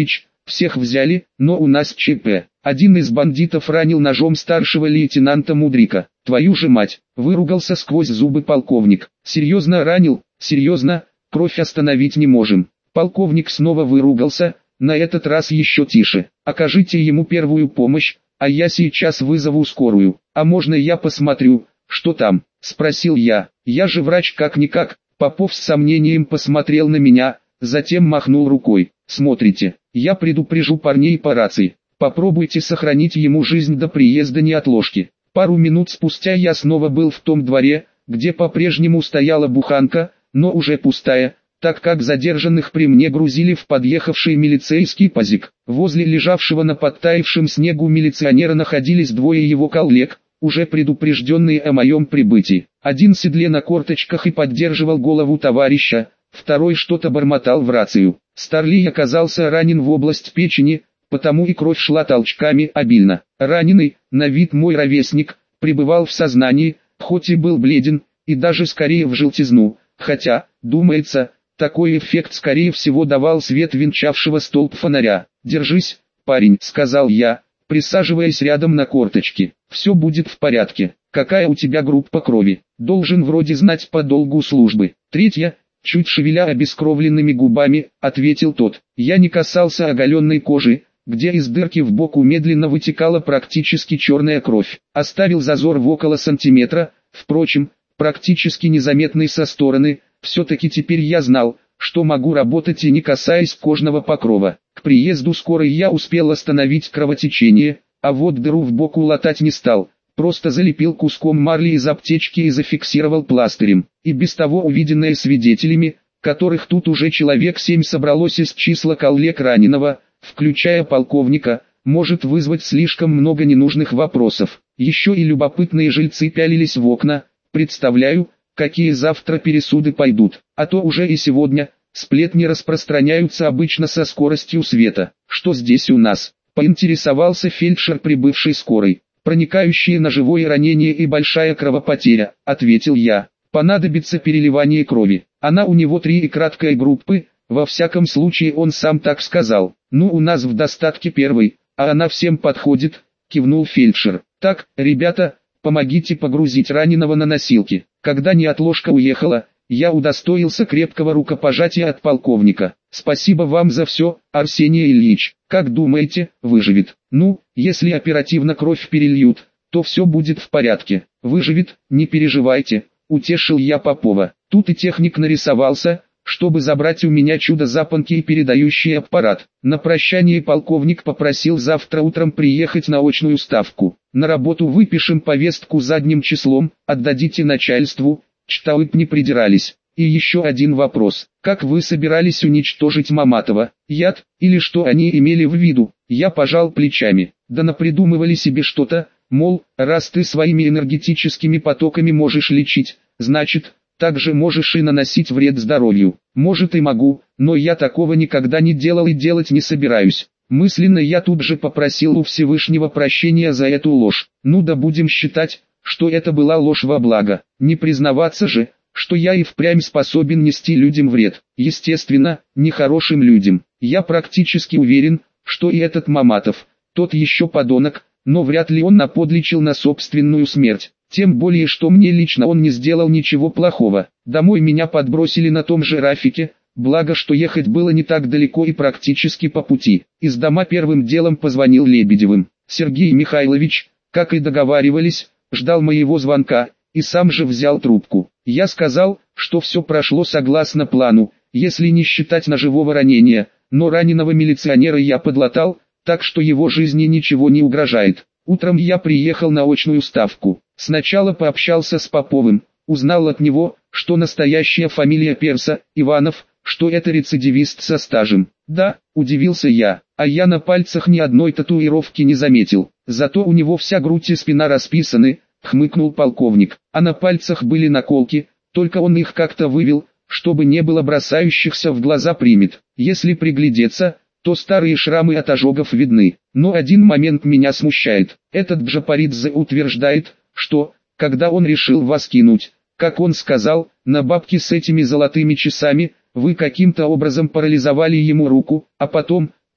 всех взяли, но у нас ЧП. Один из бандитов ранил ножом старшего лейтенанта Мудрика. Твою же мать, выругался сквозь зубы полковник. Серьезно ранил? Серьезно? Кровь остановить не можем. Полковник снова выругался, на этот раз еще тише. Окажите ему первую помощь, а я сейчас вызову скорую. А можно я посмотрю, что там? Спросил я. Я же врач как-никак. Попов с сомнением посмотрел на меня, затем махнул рукой. Смотрите, я предупрежу парней по рации. Попробуйте сохранить ему жизнь до приезда неотложки. Пару минут спустя я снова был в том дворе, где по-прежнему стояла буханка, но уже пустая, так как задержанных при мне грузили в подъехавший милицейский пазик. Возле лежавшего на подтаявшем снегу милиционера находились двое его коллег, уже предупрежденные о моем прибытии. Один в седле на корточках и поддерживал голову товарища, второй что-то бормотал в рацию. Старлей оказался ранен в область печени, потому и кровь шла толчками обильно. Раненый, на вид мой ровесник, пребывал в сознании, хоть и был бледен, и даже скорее в желтизну, хотя, думается, такой эффект скорее всего давал свет венчавшего столб фонаря. «Держись, парень», — сказал я, присаживаясь рядом на корточки. «Все будет в порядке. Какая у тебя группа крови? Должен вроде знать по долгу службы». «Третья», чуть шевеля обескровленными губами, ответил тот. Я не касался оголенной кожи, где из дырки в боку медленно вытекала практически черная кровь. Оставил зазор в около сантиметра, впрочем, практически незаметный со стороны. Все-таки теперь я знал, что могу работать и не касаясь кожного покрова. К приезду скорой я успел остановить кровотечение, а вот дыру в боку латать не стал, просто залепил куском марли из аптечки и зафиксировал пластырем. И без того увиденное свидетелями, которых тут уже человек 7 собралось из числа коллег раненого, включая полковника, может вызвать слишком много ненужных вопросов. Еще и любопытные жильцы пялились в окна. Представляю, какие завтра пересуды пойдут, а то уже и сегодня. Сплетни распространяются обычно со скоростью света. Что здесь у нас? Поинтересовался фельдшер прибывшей скорой. Проникающие ножевое ранение и большая кровопотеря, ответил я. Понадобится переливание крови. Она у него 3 и краткой группы, во всяком случае он сам так сказал. Ну у нас в достатке первой, а она всем подходит, кивнул фельдшер. Так, ребята, помогите погрузить раненого на носилки. Когда неотложка уехала, я удостоился крепкого рукопожатия от полковника. Спасибо вам за все, Арсений Ильич. Как думаете, выживет? Ну, если оперативно кровь перельют, то все будет в порядке. Выживет, не переживайте, утешил я Попова. Тут и техник нарисовался, чтобы забрать у меня чудо-запонки и передающий аппарат. На прощание полковник попросил завтра утром приехать на очную ставку. На работу выпишем повестку задним числом, отдадите начальству, чтобы не придирались. И еще один вопрос. Как вы собирались уничтожить Маматова? Яд, или что они имели в виду? Я пожал плечами. Да напридумывали себе что-то, мол, раз ты своими энергетическими потоками можешь лечить, значит, также можешь и наносить вред здоровью. Может и могу, но я такого никогда не делал и делать не собираюсь. Мысленно я тут же попросил у Всевышнего прощения за эту ложь. Ну да будем считать, что это была ложь во благо. Не признаваться же, что я и впрямь способен нести людям вред. Естественно, нехорошим людям. Я практически уверен, что и этот Маматов, тот еще подонок, но вряд ли он наподличил на собственную смерть. Тем более, что мне лично он не сделал ничего плохого. Домой меня подбросили на том же Рафике, благо что ехать было не так далеко и практически по пути. Из дома первым делом позвонил Лебедевым. Сергей Михайлович, как и договаривались, ждал моего звонка, и сам же взял трубку. Я сказал, что все прошло согласно плану, если не считать ножевого ранения, но раненого милиционера я подлатал, так что его жизни ничего не угрожает. Утром я приехал на очную ставку. Сначала пообщался с Поповым, узнал от него, что настоящая фамилия Перса, Иванов, что это рецидивист со стажем. Да, удивился я, а я на пальцах ни одной татуировки не заметил. Зато у него вся грудь и спина расписаны, хмыкнул полковник. А на пальцах были наколки, только он их как-то вывел, чтобы не было бросающихся в глаза примет. Если приглядеться, то старые шрамы от ожогов видны. Но один момент меня смущает. Этот Джапаридзе утверждает, что, когда он решил вас кинуть, как он сказал, на бабки с этими золотыми часами, вы каким-то образом парализовали ему руку, а потом,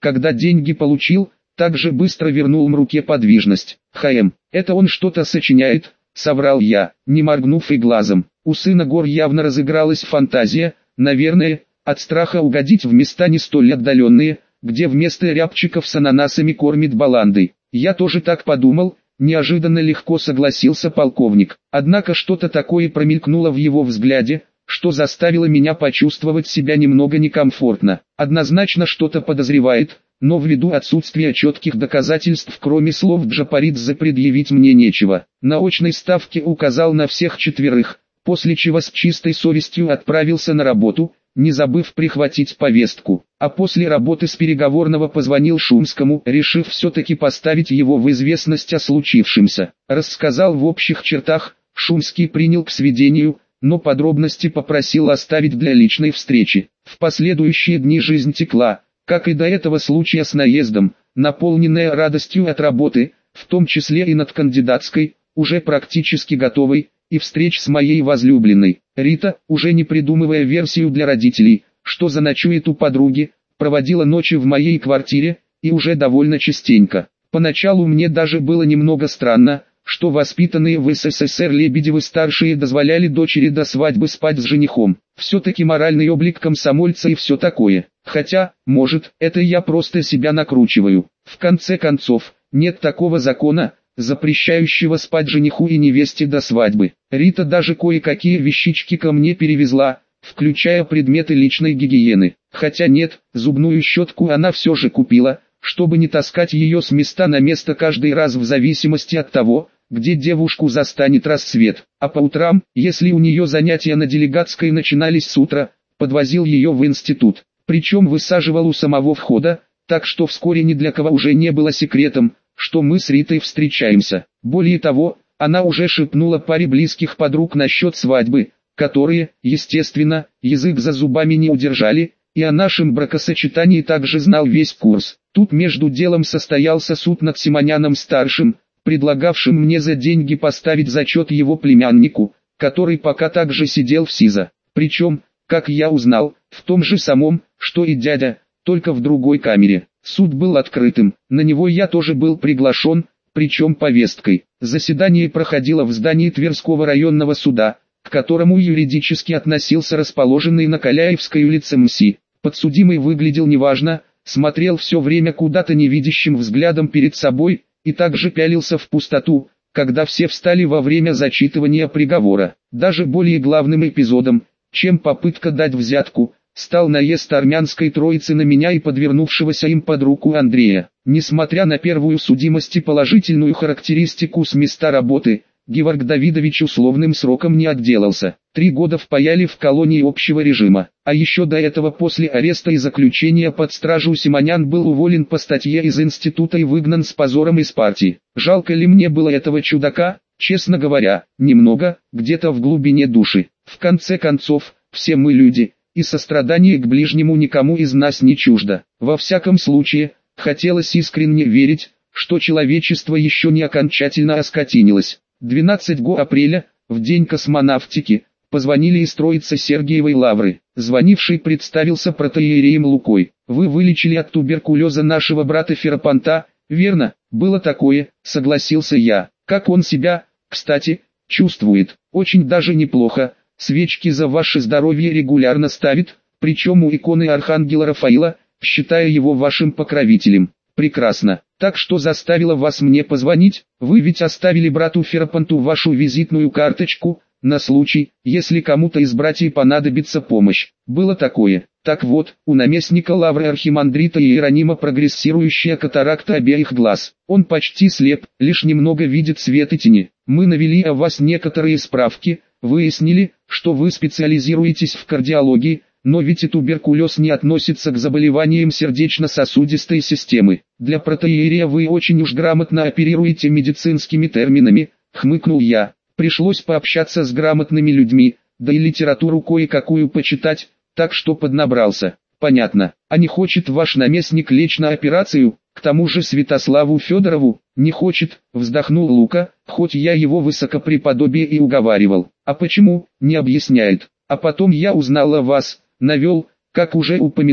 когда деньги получил, так же быстро вернул Мруке подвижность. Это он что-то сочиняет, соврал я, не моргнув и глазом. У сына гор явно разыгралась фантазия, наверное, от страха угодить в места не столь отдаленные, где вместо рябчиков с ананасами кормит баландой. Я тоже так подумал, неожиданно легко согласился полковник. Однако что-то такое промелькнуло в его взгляде, что заставило меня почувствовать себя немного некомфортно. Однозначно что-то подозревает, но ввиду отсутствия четких доказательств кроме слов Джапаридзе предъявить мне нечего. На очной ставке указал на всех четверых, после чего с чистой совестью отправился на работу, не забыв прихватить повестку. А после работы с переговорного позвонил Шумскому, решив все-таки поставить его в известность о случившемся. Рассказал в общих чертах, Шумский принял к сведению, но подробности попросил оставить для личной встречи. В последующие дни жизнь текла, как и до этого случая с наездом, наполненная радостью от работы, в том числе и над кандидатской, уже практически готовой, и встреч с моей возлюбленной. Рита, уже не придумывая версию для родителей, что заночует у подруги, проводила ночи в моей квартире, и уже довольно частенько. Поначалу мне даже было немного странно, что воспитанные в СССР Лебедевы-старшие дозволяли дочери до свадьбы спать с женихом. Все-таки моральный облик комсомольца и все такое. Хотя, может, это я просто себя накручиваю. В конце концов, нет такого закона, запрещающего спать жениху и невесте до свадьбы. Рита даже кое-какие вещички ко мне перевезла, включая предметы личной гигиены. Хотя нет, зубную щетку она все же купила, чтобы не таскать ее с места на место каждый раз в зависимости от того, где девушку застанет рассвет. А по утрам, если у нее занятия на делегатской начинались с утра, подвозил ее в институт. Причем высаживал у самого входа, так что вскоре ни для кого уже не было секретом, что мы с Ритой встречаемся. Более того, она уже шепнула паре близких подруг насчет свадьбы, которые, естественно, язык за зубами не удержали, и о нашем бракосочетании также знал весь курс. Тут между делом состоялся суд над Симоняном-старшим, предлагавшим мне за деньги поставить зачет его племяннику, который пока также сидел в СИЗО. Причем, как я узнал, в том же самом, что и дядя, только в другой камере. Суд был открытым, на него я тоже был приглашен, причем повесткой. Заседание проходило в здании Тверского районного суда, к которому юридически относился расположенный на Каляевской улице МСИ. Подсудимый выглядел неважно, смотрел все время куда-то невидящим взглядом перед собой, и также пялился в пустоту, когда все встали во время зачитывания приговора. Даже более главным эпизодом, чем попытка дать взятку, стал наезд армянской троицы на меня и подвернувшегося им под руку Андрея. Несмотря на первую судимость и положительную характеристику с места работы, Геворг Давидович условным сроком не отделался. 3 года впаяли в колонии общего режима. А еще до этого после ареста и заключения под стражу Симонян был уволен по статье из института и выгнан с позором из партии. Жалко ли мне было этого чудака? Честно говоря, немного, где-то в глубине души. В конце концов, все мы люди, и сострадание к ближнему никому из нас не чуждо. Во всяком случае, хотелось искренне верить, что человечество еще не окончательно оскотинилось. 12 апреля, в день космонавтики, позвонили из Троицы Сергиевой Лавры. Звонивший представился протоиереем Лукой. «Вы вылечили от туберкулеза нашего брата Ферапонта, верно?» «Было такое», согласился я. «Как он себя, кстати, чувствует?» «Очень даже неплохо. Свечки за ваше здоровье регулярно ставит, причем у иконы Архангела Рафаила, считая его вашим покровителем». «Прекрасно. Так что заставило вас мне позвонить? Вы ведь оставили брату Ферапонту вашу визитную карточку, на случай, если кому-то из братьев понадобится помощь». «Было такое. Так вот, у наместника Лавры архимандрита Иеронима прогрессирующая катаракта обеих глаз. Он почти слеп, лишь немного видит свет и тени. Мы навели о вас некоторые справки, выяснили, что вы специализируетесь в кардиологии, но ведь и туберкулез не относится к заболеваниям сердечно-сосудистой системы. Для протоиерея вы очень уж грамотно оперируете медицинскими терминами», хмыкнул я. «Пришлось пообщаться с грамотными людьми, да и литературу кое-какую почитать, так что поднабрался». «Понятно. А не хочет ваш наместник лечь на операцию, к тому же Святославу Федорову?» «Не хочет», вздохнул Лука, хоть я его высокопреподобие и уговаривал. «А почему?» «Не объясняет. А потом я узнал о вас, навел, как уже упоминал,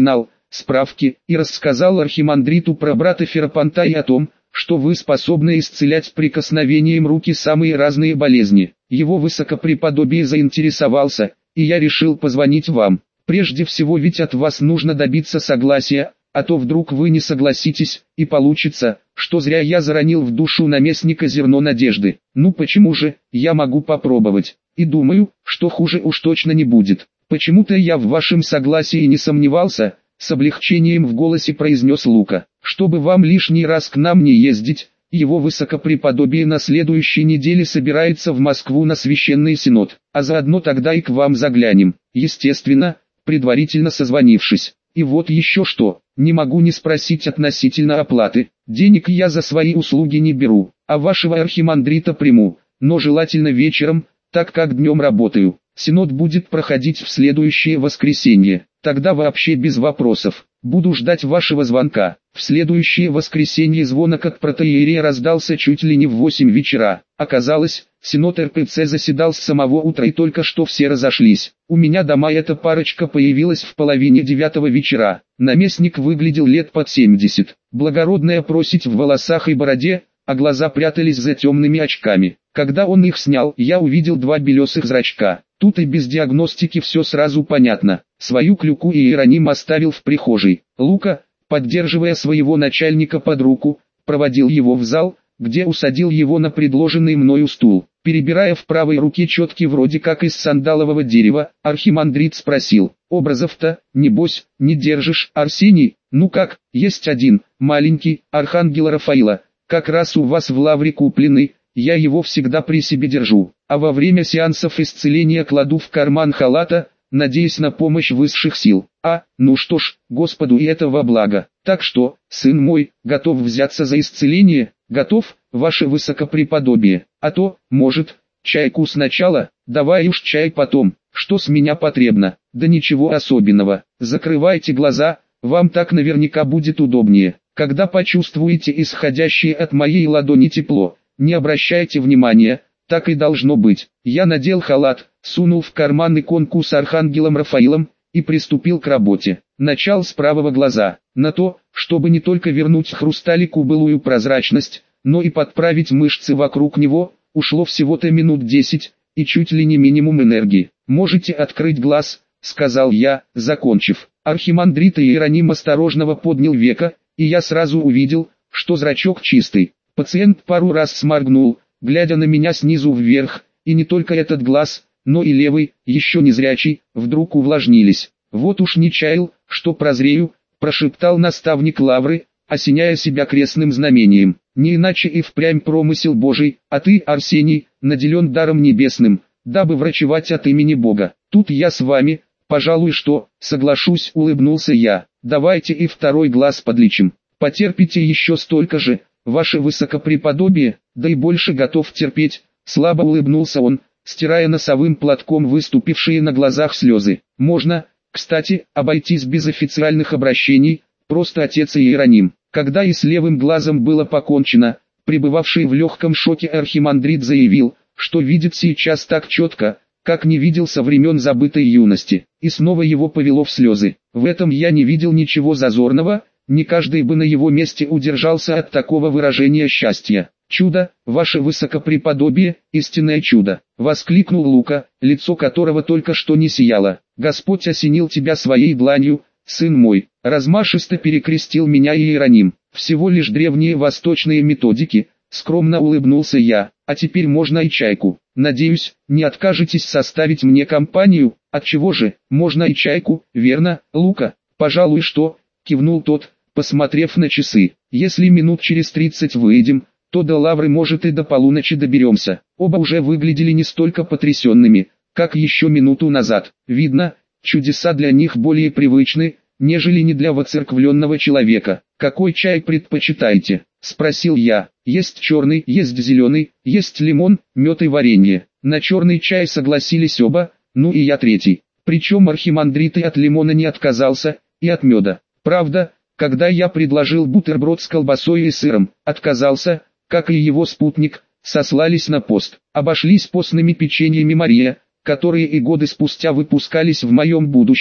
справки и рассказал архимандриту про брата Ферапонта и о том, что вы способны исцелять прикосновением руки самые разные болезни. Его высокопреподобие заинтересовался, и я решил позвонить вам. Прежде всего ведь от вас нужно добиться согласия, а то вдруг вы не согласитесь, и получится, что зря я заронил в душу наместника зерно надежды. Ну почему же, я могу попробовать, и думаю, что хуже уж точно не будет. Почему-то я в вашем согласии не сомневался, с облегчением в голосе произнес Лука. Чтобы вам лишний раз к нам не ездить, его высокопреподобие на следующей неделе собирается в Москву на священный синод, а заодно тогда и к вам заглянем, естественно, предварительно созвонившись. И вот еще что, не могу не спросить относительно оплаты. Денег я за свои услуги не беру, а вашего архимандрита приму, но желательно вечером, так как днем работаю. Синод будет проходить в следующее воскресенье, тогда вообще без вопросов. Буду ждать вашего звонка. В следующее воскресенье звонок от протоиерея раздался чуть ли не в 8 вечера. Оказалось, синод РПЦ заседал с самого утра и только что все разошлись. У меня дома эта парочка появилась в половине 9 вечера. Наместник выглядел лет под 70. Благородная проседь в волосах и бороде, а глаза прятались за темными очками. Когда он их снял, я увидел два белесых зрачка. Тут и без диагностики все сразу понятно. Свою клюку Иероним оставил в прихожей. Лука, поддерживая своего начальника под руку, проводил его в зал, где усадил его на предложенный мною стул. Перебирая в правой руке четки вроде как из сандалового дерева, архимандрит спросил: «Образов-то, небось, не держишь, Арсений?» «Ну как, есть один, маленький, архангела Рафаила, как раз у вас в лавре купленный, я его всегда при себе держу, а во время сеансов исцеления кладу в карман халата, надеясь на помощь высших сил. Ну что ж, Господу и это во благо. Так что, сын мой, готов взяться за исцеление?» «Готов, ваше высокопреподобие, а то, может, чайку сначала, давай уж чай потом, что с меня потребно?» «Да ничего особенного, закрывайте глаза, вам так наверняка будет удобнее. Когда почувствуете исходящее от моей ладони тепло, не обращайте внимания, так и должно быть». Я надел халат, сунул в карман иконку с архангелом Рафаилом и приступил к работе. Начал с правого глаза. На то, чтобы не только вернуть хрусталику былую прозрачность, но и подправить мышцы вокруг него, ушло всего-то минут 10, и чуть ли не минимум энергии. «Можете открыть глаз», — сказал я, закончив. Архимандрит Иероним осторожно поднял веко, и я сразу увидел, что зрачок чистый. Пациент пару раз сморгнул, глядя на меня снизу вверх, и не только этот глаз, но и левый, еще не зрячий, вдруг увлажнились. «Вот уж не чаял, что прозрею», — прошептал наставник лавры, осеняя себя крестным знамением. «Не иначе и впрямь промысел Божий, а ты, Арсений, наделен даром небесным, дабы врачевать от имени Бога. Тут я с вами, пожалуй, что, соглашусь», — улыбнулся я. «Давайте и второй глаз подлечим. Потерпите еще столько же, ваше высокопреподобие, да и больше готов терпеть», — слабо улыбнулся он, стирая носовым платком выступившие на глазах слезы. «Можно, кстати, обойтись без официальных обращений, просто отец Иероним». Когда и с левым глазом было покончено, пребывавший в легком шоке архимандрит заявил, что видит сейчас так четко, как не видел со времен забытой юности, и снова его повело в слезы. В этом я не видел ничего зазорного, не каждый бы на его месте удержался от такого выражения счастья. «Чудо, ваше высокопреподобие, истинное чудо!» — воскликнул Лука, лицо которого только что не сияло. «Господь осенил тебя своей дланью, сын мой», — размашисто перекрестил меня Иероним. «Всего лишь древние восточные методики», — скромно улыбнулся я. «А теперь можно и чайку. Надеюсь, не откажетесь составить мне компанию?» «Отчего же, можно и чайку, верно, Лука?» «Пожалуй, что», — кивнул тот, посмотрев на часы. «Если минут через 30 выйдем, то до лавры, может, и до полуночи доберемся». Оба уже выглядели не столько потрясенными, как еще минуту назад. Видно, чудеса для них более привычны, нежели не для воцерквленного человека. «Какой чай предпочитаете?» — спросил я. «Есть черный, есть зеленый, есть лимон, мед и варенье». На черный чай согласились оба, ну и я третий. Причем архимандрит и от лимона не отказался, и от меда. Правда, когда я предложил бутерброд с колбасой и сыром, отказался, как и его спутник, сослались на пост. Обошлись постными печеньями Мария, которые и годы спустя выпускались в моем будущем,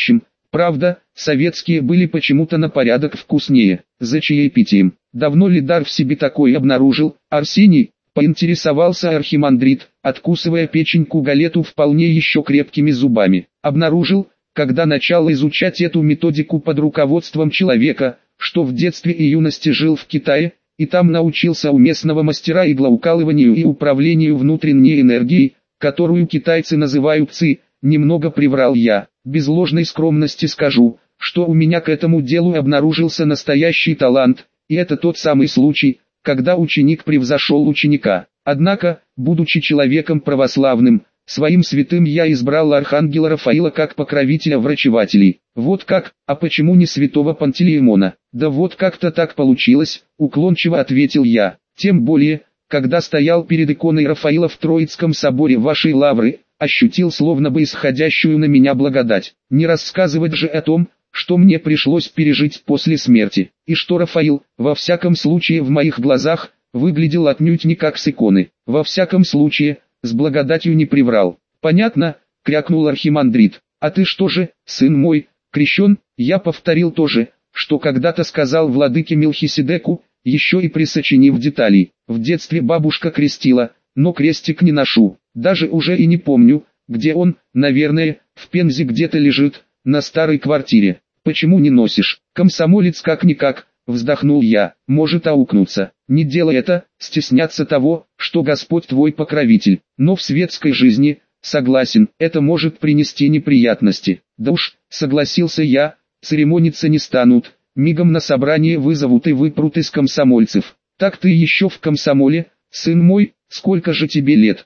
Правда, советские были почему-то на порядок вкуснее. За чаепитием. Давно ли дар в себе такой обнаружил, Арсений? Поинтересовался архимандрит, откусывая печеньку галету вполне еще крепкими зубами. Обнаружил, когда начал изучать эту методику под руководством человека, что в детстве и юности жил в Китае, и там научился у местного мастера иглоукалыванию и управлению внутренней энергией, которую китайцы называют ци. Немного приврал я. Без ложной скромности скажу, что у меня к этому делу обнаружился настоящий талант, и это тот самый случай, когда ученик превзошел ученика. Однако, будучи человеком православным, своим святым я избрал архангела Рафаила как покровителя врачевателей. Вот как, а почему не святого Пантелеимона? Да вот как-то так получилось, уклончиво ответил я. Тем более, когда стоял перед иконой Рафаила в Троицком соборе вашей лавры, ощутил словно бы исходящую на меня благодать. Не рассказывать же о том, что мне пришлось пережить после смерти, и что Рафаил, во всяком случае в моих глазах, выглядел отнюдь не как с иконы. Во всяком случае, с благодатью не приврал. Понятно, крякнул архимандрит. А ты что же, сын мой, крещен? Я повторил то же, что когда-то сказал владыке Мелхиседеку, еще и присочинив деталей. В детстве бабушка крестила, но крестик не ношу. Даже уже и не помню, где он, наверное, в Пензе где-то лежит, на старой квартире. Почему не носишь? Комсомолец как-никак, вздохнул я. Может аукнуться. Не делай это, стесняться того, что Господь твой покровитель. Но в светской жизни, согласен, это может принести неприятности. Да уж, согласился я, церемониться не станут. Мигом на собрание вызовут и выпрут из комсомольцев. Так ты еще в комсомоле, сын мой? Сколько же тебе лет?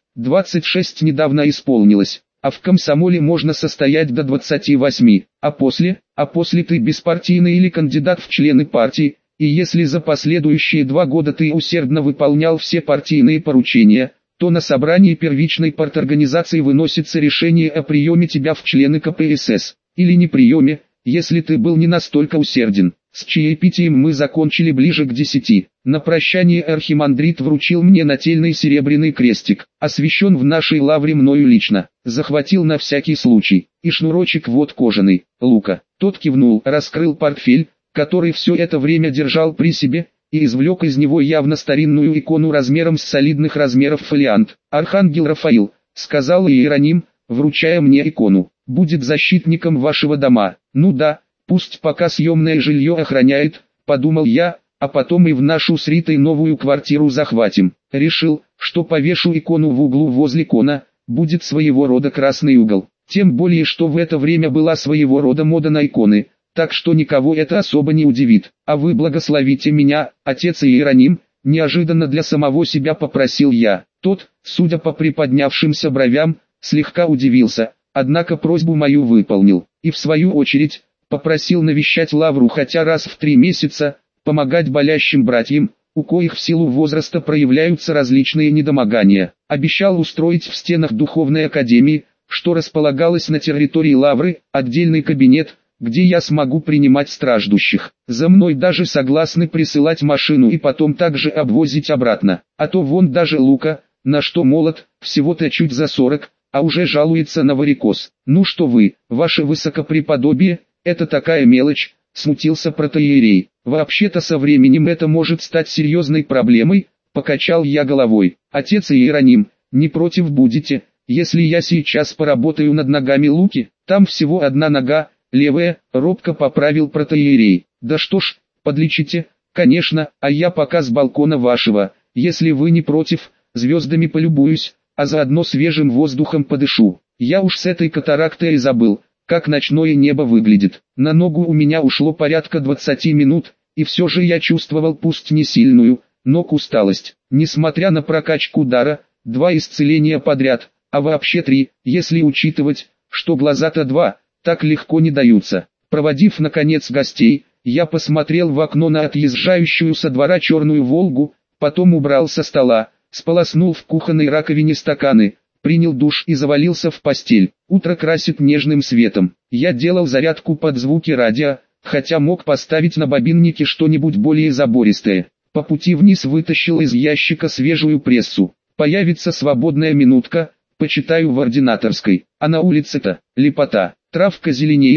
26 недавно исполнилось. А в комсомоле можно состоять до 28, а после ты беспартийный или кандидат в члены партии, и если за последующие 2 года ты усердно выполнял все партийные поручения, то на собрании первичной парторганизации выносится решение о приеме тебя в члены КПСС, или не приеме, если ты был не настолько усерден. С чаепитием мы закончили ближе к 10. На прощание архимандрит вручил мне нательный серебряный крестик, освящен в нашей лавре мною лично. Захватил на всякий случай, и шнурочек вот кожаный, Лука. Тот кивнул, раскрыл портфель, который все это время держал при себе, и извлек из него явно старинную икону размером с солидных размеров фолиант. «Архангел Рафаил», — сказал Иероним, вручая мне икону, — «будет защитником вашего дома». Ну да, пусть пока съемное жилье охраняет, подумал я, а потом и в нашу с Ритой новую квартиру захватим. Решил, что повешу икону в углу возле кона, будет своего рода красный угол. Тем более, что в это время была своего рода мода на иконы, так что никого это особо не удивит. А вы благословите меня, отец Иероним, неожиданно для самого себя попросил я. Тот, судя по приподнявшимся бровям, слегка удивился, однако просьбу мою выполнил, и в свою очередь, попросил навещать лавру хотя раз в 3 месяца, помогать болящим братьям, у коих в силу возраста проявляются различные недомогания. Обещал устроить в стенах духовной академии, что располагалось на территории лавры, отдельный кабинет, где я смогу принимать страждущих. За мной даже согласны присылать машину и потом также обвозить обратно. А то вон даже Лука, на что молод, всего-то чуть за 40, а уже жалуется на варикоз. Ну что вы, ваше высокопреподобие, это такая мелочь, смутился протоиерей. Вообще-то со временем это может стать серьезной проблемой, покачал я головой. Отец Иероним, не против будете, если я сейчас поработаю над ногами Луки? Там всего одна нога, левая, робко поправил протоиерей. Да что ж, подлечите, конечно, а я пока с балкона вашего, если вы не против, звездами полюбуюсь, а заодно свежим воздухом подышу. Я уж с этой катарактой и забыл, как ночное небо выглядит. На ногу у меня ушло порядка 20 минут, и все же я чувствовал пусть не сильную, но усталость. Несмотря на прокачку дара, 2 исцеления подряд, а вообще 3, если учитывать, что глаза-то 2, так легко не даются. Проводив наконец гостей, я посмотрел в окно на отъезжающую со двора черную «Волгу», потом убрал со стола, сполоснул в кухонной раковине стаканы, принял душ и завалился в постель. Утро красит нежным светом. Я делал зарядку под звуки радио, хотя мог поставить на бобиннике что-нибудь более забористое. По пути вниз вытащил из ящика свежую прессу. Появится свободная минутка, почитаю в ординаторской. А на улице-то лепота. Травка зеленеет,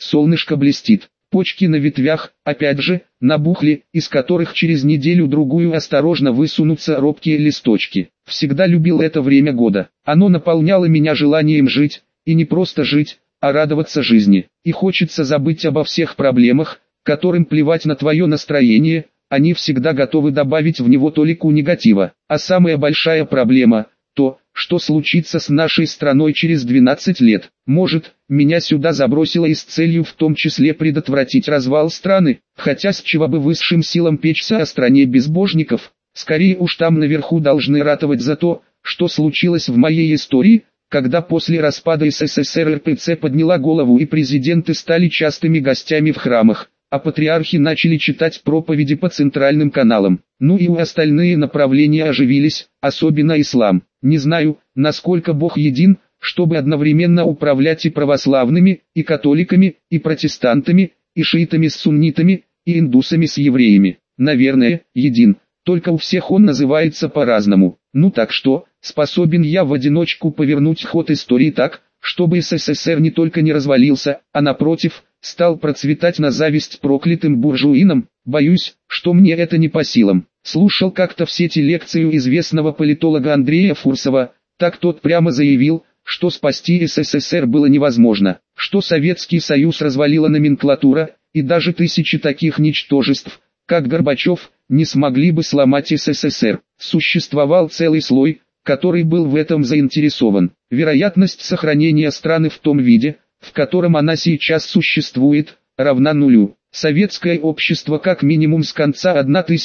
солнышко блестит. Почки на ветвях, опять же, набухли, из которых через неделю-другую осторожно высунутся робкие листочки. Всегда любил это время года. Оно наполняло меня желанием жить, и не просто жить, а радоваться жизни. И хочется забыть обо всех проблемах, которым плевать на твое настроение, они всегда готовы добавить в него толику негатива. А самая большая проблема – то, что случится с нашей страной через 12 лет. Может, меня сюда забросило и с целью в том числе предотвратить развал страны, хотя с чего бы высшим силам печься о стране безбожников, скорее уж там наверху должны ратовать за то, что случилось в моей истории, когда после распада СССР РПЦ подняла голову и президенты стали частыми гостями в храмах, а патриархи начали читать проповеди по центральным каналам. Ну и у остальные направления оживились, особенно ислам. Не знаю, насколько Бог един, чтобы одновременно управлять и православными, и католиками, и протестантами, и шиитами с суннитами, и индусами с евреями. Наверное, един, только у всех он называется по-разному. Ну так что, способен я в одиночку повернуть ход истории так, чтобы СССР не только не развалился, а напротив, стал процветать на зависть проклятым буржуинам? Боюсь, что мне это не по силам. Слушал как-то в сети лекцию известного политолога Андрея Фурсова, так тот прямо заявил, что спасти СССР было невозможно, что Советский Союз развалила номенклатура, и даже тысячи таких ничтожеств, как Горбачев, не смогли бы сломать СССР. Существовал целый слой, который был в этом заинтересован. Вероятность сохранения страны в том виде, в котором она сейчас существует, равна нулю. Советское общество как минимум с конца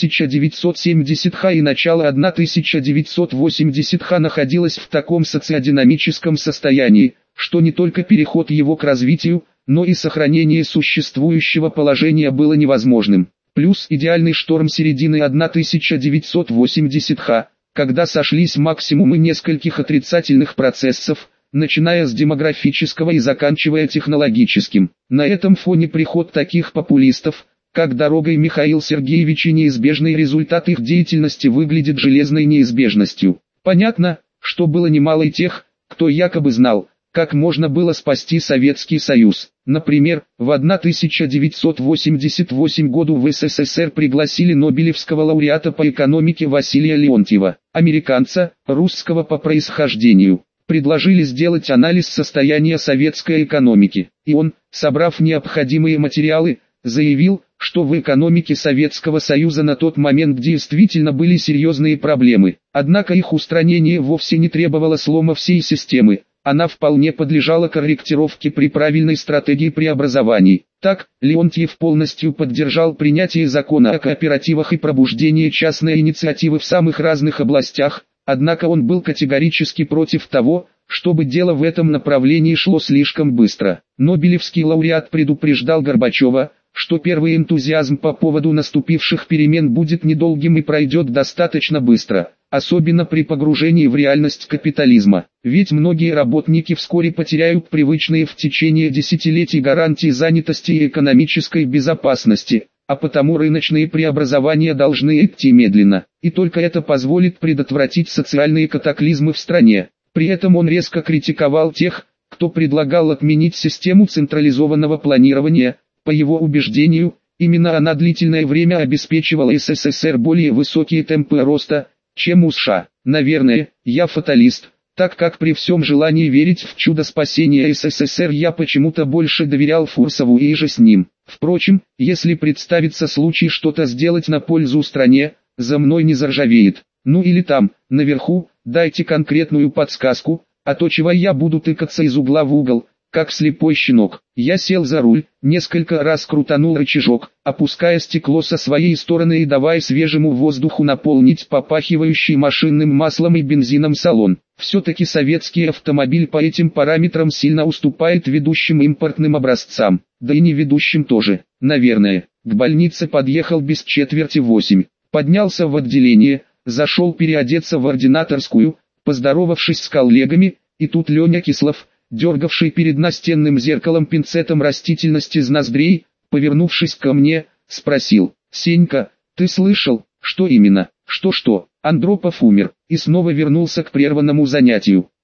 1970-х и начала 1980-х находилось в таком социодинамическом состоянии, что не только переход его к развитию, но и сохранение существующего положения было невозможным. Плюс идеальный шторм середины 1980-х, когда сошлись максимумы нескольких отрицательных процессов, начиная с демографического и заканчивая технологическим. На этом фоне приход таких популистов, как Дорога и Михаил Сергеевич, и неизбежный результат их деятельности выглядит железной неизбежностью. Понятно, что было немало и тех, кто якобы знал, как можно было спасти Советский Союз. Например, в 1988 году в СССР пригласили нобелевского лауреата по экономике Василия Леонтьева, американца, русского по происхождению. Предложили сделать анализ состояния советской экономики, и он, собрав необходимые материалы, заявил, что в экономике Советского Союза на тот момент действительно были серьезные проблемы, однако их устранение вовсе не требовало слома всей системы, она вполне подлежала корректировке при правильной стратегии преобразований. Так, Леонтьев полностью поддержал принятие закона о кооперативах и пробуждение частной инициативы в самых разных областях, однако он был категорически против того, чтобы дело в этом направлении шло слишком быстро. Нобелевский лауреат предупреждал Горбачева, что первый энтузиазм по поводу наступивших перемен будет недолгим и пройдет достаточно быстро, особенно при погружении в реальность капитализма. Ведь многие работники вскоре потеряют привычные в течение десятилетий гарантии занятости и экономической безопасности, а потому рыночные преобразования должны идти медленно, и только это позволит предотвратить социальные катаклизмы в стране. При этом он резко критиковал тех, кто предлагал отменить систему централизованного планирования. По его убеждению, именно она длительное время обеспечивала СССР более высокие темпы роста, чем у США. Наверное, я фаталист, так как при всем желании верить в чудо спасения СССР я почему-то больше доверял Фурсову и же с ним. Впрочем, если представится случай что-то сделать на пользу стране, за мной не заржавеет. Ну или там, наверху, дайте конкретную подсказку, а то чего я буду тыкаться из угла в угол, как слепой щенок. Я сел за руль, несколько раз крутанул рычажок, опуская стекло со своей стороны и давая свежему воздуху наполнить попахивающий машинным маслом и бензином салон. Все-таки советский автомобиль по этим параметрам сильно уступает ведущим импортным образцам, да и не ведущим тоже, наверное. К больнице подъехал без 7:45, поднялся в отделение, зашел переодеться в ординаторскую, поздоровавшись с коллегами, и тут Леня Кислов, дергавший перед настенным зеркалом пинцетом растительность из ноздрей, повернувшись ко мне, спросил: «Сенька, ты слышал, что именно?» «Что-что?» Андропов умер, и снова вернулся к прерванному занятию.